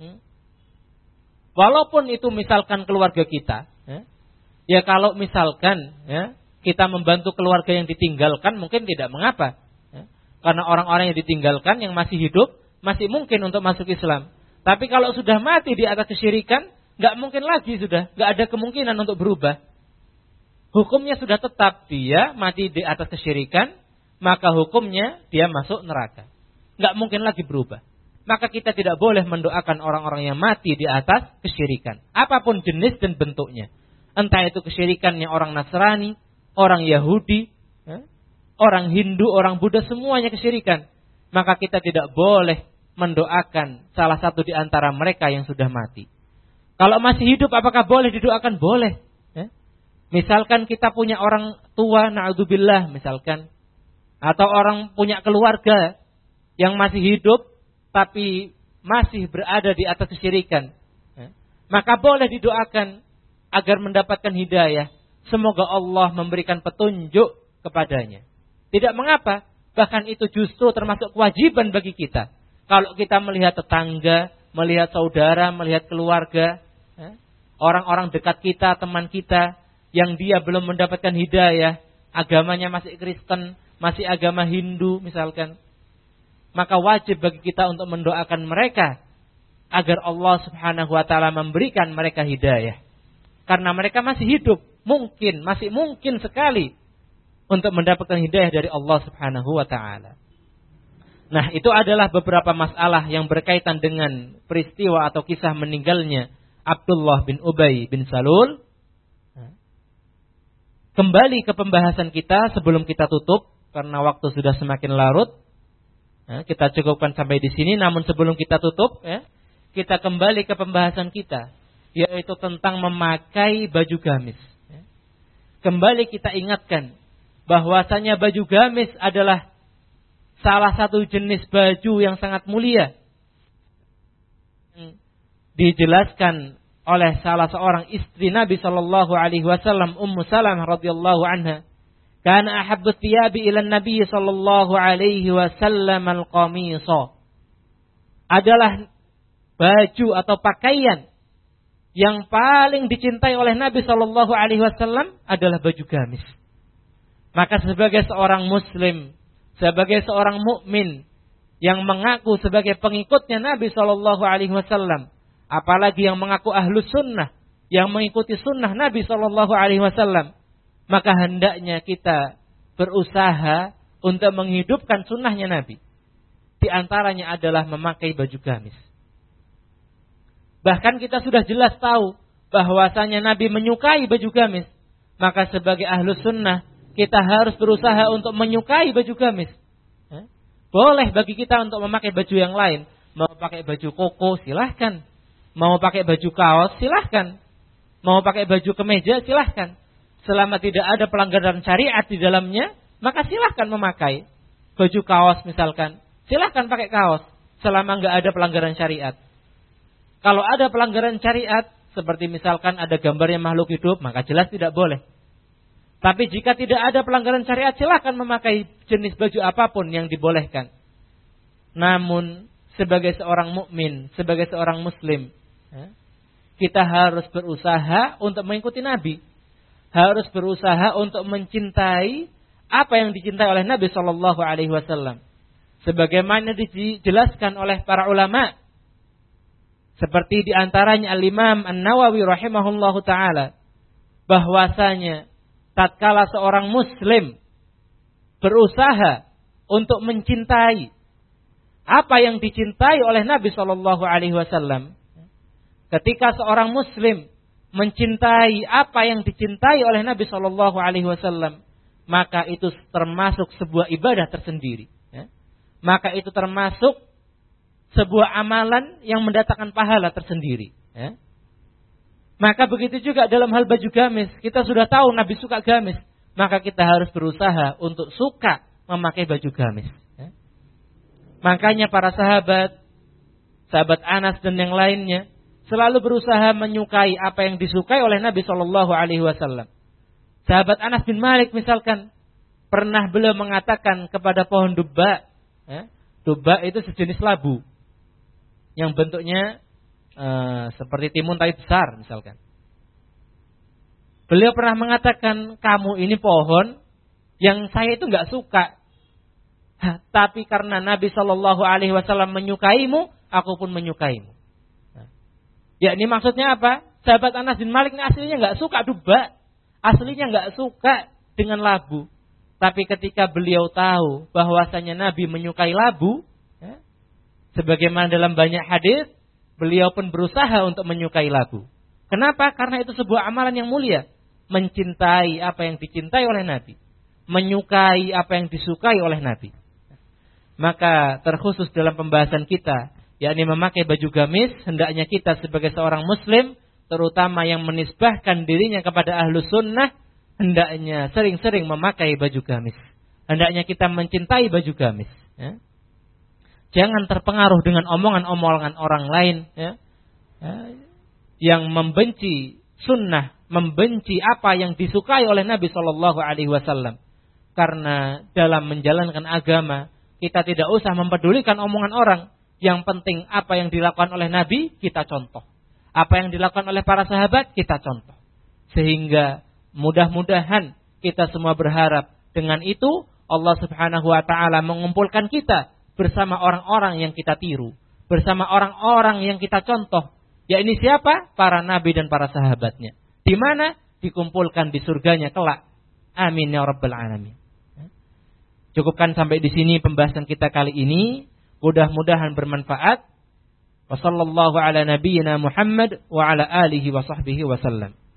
Walaupun itu misalkan keluarga kita, ya kalau misalkan ya, kita membantu keluarga yang ditinggalkan mungkin tidak mengapa. Karena orang-orang yang ditinggalkan yang masih hidup masih mungkin untuk masuk Islam. Tapi kalau sudah mati di atas kesyirikan, nggak mungkin lagi sudah, nggak ada kemungkinan untuk berubah. Hukumnya sudah tetap, dia mati di atas kesyirikan, maka hukumnya dia masuk neraka. Nggak mungkin lagi berubah. Maka kita tidak boleh mendoakan orang-orang yang mati di atas kesyirikan. Apapun jenis dan bentuknya. Entah itu kesyirikannya orang Nasrani, orang Yahudi, orang Hindu, orang Buddha, semuanya kesyirikan. Maka kita tidak boleh mendoakan salah satu di antara mereka yang sudah mati. Kalau masih hidup, apakah boleh didoakan? Boleh. Misalkan kita punya orang tua, na'udzubillah misalkan. Atau orang punya keluarga yang masih hidup, tapi masih berada di atas kesyirikan. Maka boleh didoakan agar mendapatkan hidayah. Semoga Allah memberikan petunjuk kepadanya. Tidak mengapa, bahkan itu justru termasuk kewajiban bagi kita. Kalau kita melihat tetangga, melihat saudara, melihat keluarga, orang-orang dekat kita, teman kita, yang dia belum mendapatkan hidayah, agamanya masih Kristen, masih agama Hindu misalkan, maka wajib bagi kita untuk mendoakan mereka agar Allah Subhanahu wa taala memberikan mereka hidayah. Karena mereka masih hidup, mungkin, masih mungkin sekali untuk mendapatkan hidayah dari Allah Subhanahu wa taala. Nah, itu adalah beberapa masalah yang berkaitan dengan peristiwa atau kisah meninggalnya Abdullah bin Ubay bin Salul. Kembali ke pembahasan kita sebelum kita tutup, karena waktu sudah semakin larut. Ya, kita cukupkan sampai di sini. Namun sebelum kita tutup, ya, kita kembali ke pembahasan kita, yaitu tentang memakai baju gamis. Ya. Kembali kita ingatkan bahwasanya baju gamis adalah salah satu jenis baju yang sangat mulia. Dijelaskan oleh salah seorang istri Nabi sallallahu alaihi wasallam, Ummu Salamah radhiyallahu anha, "Kana ahabbu thiyabi ila Nabi sallallahu alaihi wasallam al-qamisa." Adalah baju atau pakaian yang paling dicintai oleh Nabi sallallahu alaihi wasallam adalah baju gamis. Maka sebagai seorang muslim, sebagai seorang mukmin yang mengaku sebagai pengikutnya Nabi sallallahu alaihi wasallam, apalagi yang mengaku ahlus sunnah, yang mengikuti sunnah Nabi sallallahu alaihi wasallam, maka hendaknya kita berusaha untuk menghidupkan sunnahnya Nabi. Di antaranya adalah memakai baju gamis. Bahkan kita sudah jelas tahu bahwasanya Nabi menyukai baju gamis. Maka sebagai ahlus sunnah, kita harus berusaha untuk menyukai baju gamis. Boleh bagi kita untuk memakai baju yang lain. Mau pakai baju koko, silahkan. Mau pakai baju kaos, silahkan. Mau pakai baju kemeja, silahkan. Selama tidak ada pelanggaran syariat di dalamnya, maka silahkan memakai. Baju kaos misalkan, silahkan pakai kaos. Selama nggak ada pelanggaran syariat. Kalau ada pelanggaran syariat, seperti misalkan ada gambarnya makhluk hidup, maka jelas tidak boleh. Tapi jika tidak ada pelanggaran syariat, silahkan memakai jenis baju apapun yang dibolehkan. Namun, sebagai seorang mukmin, sebagai seorang muslim, kita harus berusaha untuk mengikuti Nabi. Harus berusaha untuk mencintai apa yang dicintai oleh Nabi shallallahu alaihi wasallam. Sebagaimana dijelaskan oleh para ulama. Seperti diantaranya Al-Imam An-Nawawi rahimahullahu ta'ala. Bahwasanya tatkala seorang muslim berusaha untuk mencintai apa yang dicintai oleh Nabi shallallahu alaihi wasallam. Ketika seorang muslim mencintai apa yang dicintai oleh Nabi shallallahu alaihi wasallam, maka itu termasuk sebuah ibadah tersendiri. Ya. Maka itu termasuk sebuah amalan yang mendatangkan pahala tersendiri. Ya. Maka begitu juga dalam hal baju gamis. Kita sudah tahu Nabi suka gamis. Maka kita harus berusaha untuk suka memakai baju gamis. Ya. Makanya para sahabat, sahabat Anas dan yang lainnya, selalu berusaha menyukai apa yang disukai oleh Nabi shallallahu alaihi wasallam. Sahabat Anas bin Malik misalkan, pernah beliau mengatakan kepada pohon dubba. Ya, dubba itu sejenis labu. Yang bentuknya Uh, seperti timun tapi besar misalkan. Beliau pernah mengatakan, kamu ini pohon yang saya itu nggak suka, ha, tapi karena Nabi Shallallahu Alaihi Wasallam menyukaimu, aku pun menyukaimu. Nah, ya ini maksudnya apa? Sahabat Anas bin Malik ini aslinya nggak suka dubba, aslinya nggak suka dengan labu. Tapi ketika beliau tahu bahwasanya Nabi menyukai labu, ya, sebagaimana dalam banyak hadis, beliau pun berusaha untuk menyukai labu. Kenapa? Karena itu sebuah amalan yang mulia. Mencintai apa yang dicintai oleh Nabi. Menyukai apa yang disukai oleh Nabi. Maka terkhusus dalam pembahasan kita, yakni memakai baju gamis, hendaknya kita sebagai seorang muslim, terutama yang menisbahkan dirinya kepada ahlu sunnah, hendaknya sering-sering memakai baju gamis. Hendaknya kita mencintai baju gamis. Ya. Jangan terpengaruh dengan omongan-omongan orang lain, ya, ya, yang membenci sunnah, membenci apa yang disukai oleh Nabi Shallallahu Alaihi Wasallam. Karena dalam menjalankan agama, kita tidak usah mempedulikan omongan orang. Yang penting apa yang dilakukan oleh Nabi, kita contoh. Apa yang dilakukan oleh para sahabat, kita contoh. Sehingga mudah-mudahan kita semua berharap dengan itu Allah Subhanahu Wa Taala mengumpulkan kita bersama orang-orang yang kita tiru, bersama orang-orang yang kita contoh. Ya ini siapa? Para nabi dan para sahabatnya. Di mana? Dikumpulkan di surganya kelak. Amin ya rabbal alamin. Cukupkan sampai di sini pembahasan kita kali ini. Mudah-mudahan bermanfaat. Wassallallahu ala nabiyyina Muhammad wa ala alihi wa sahbihi wasallam.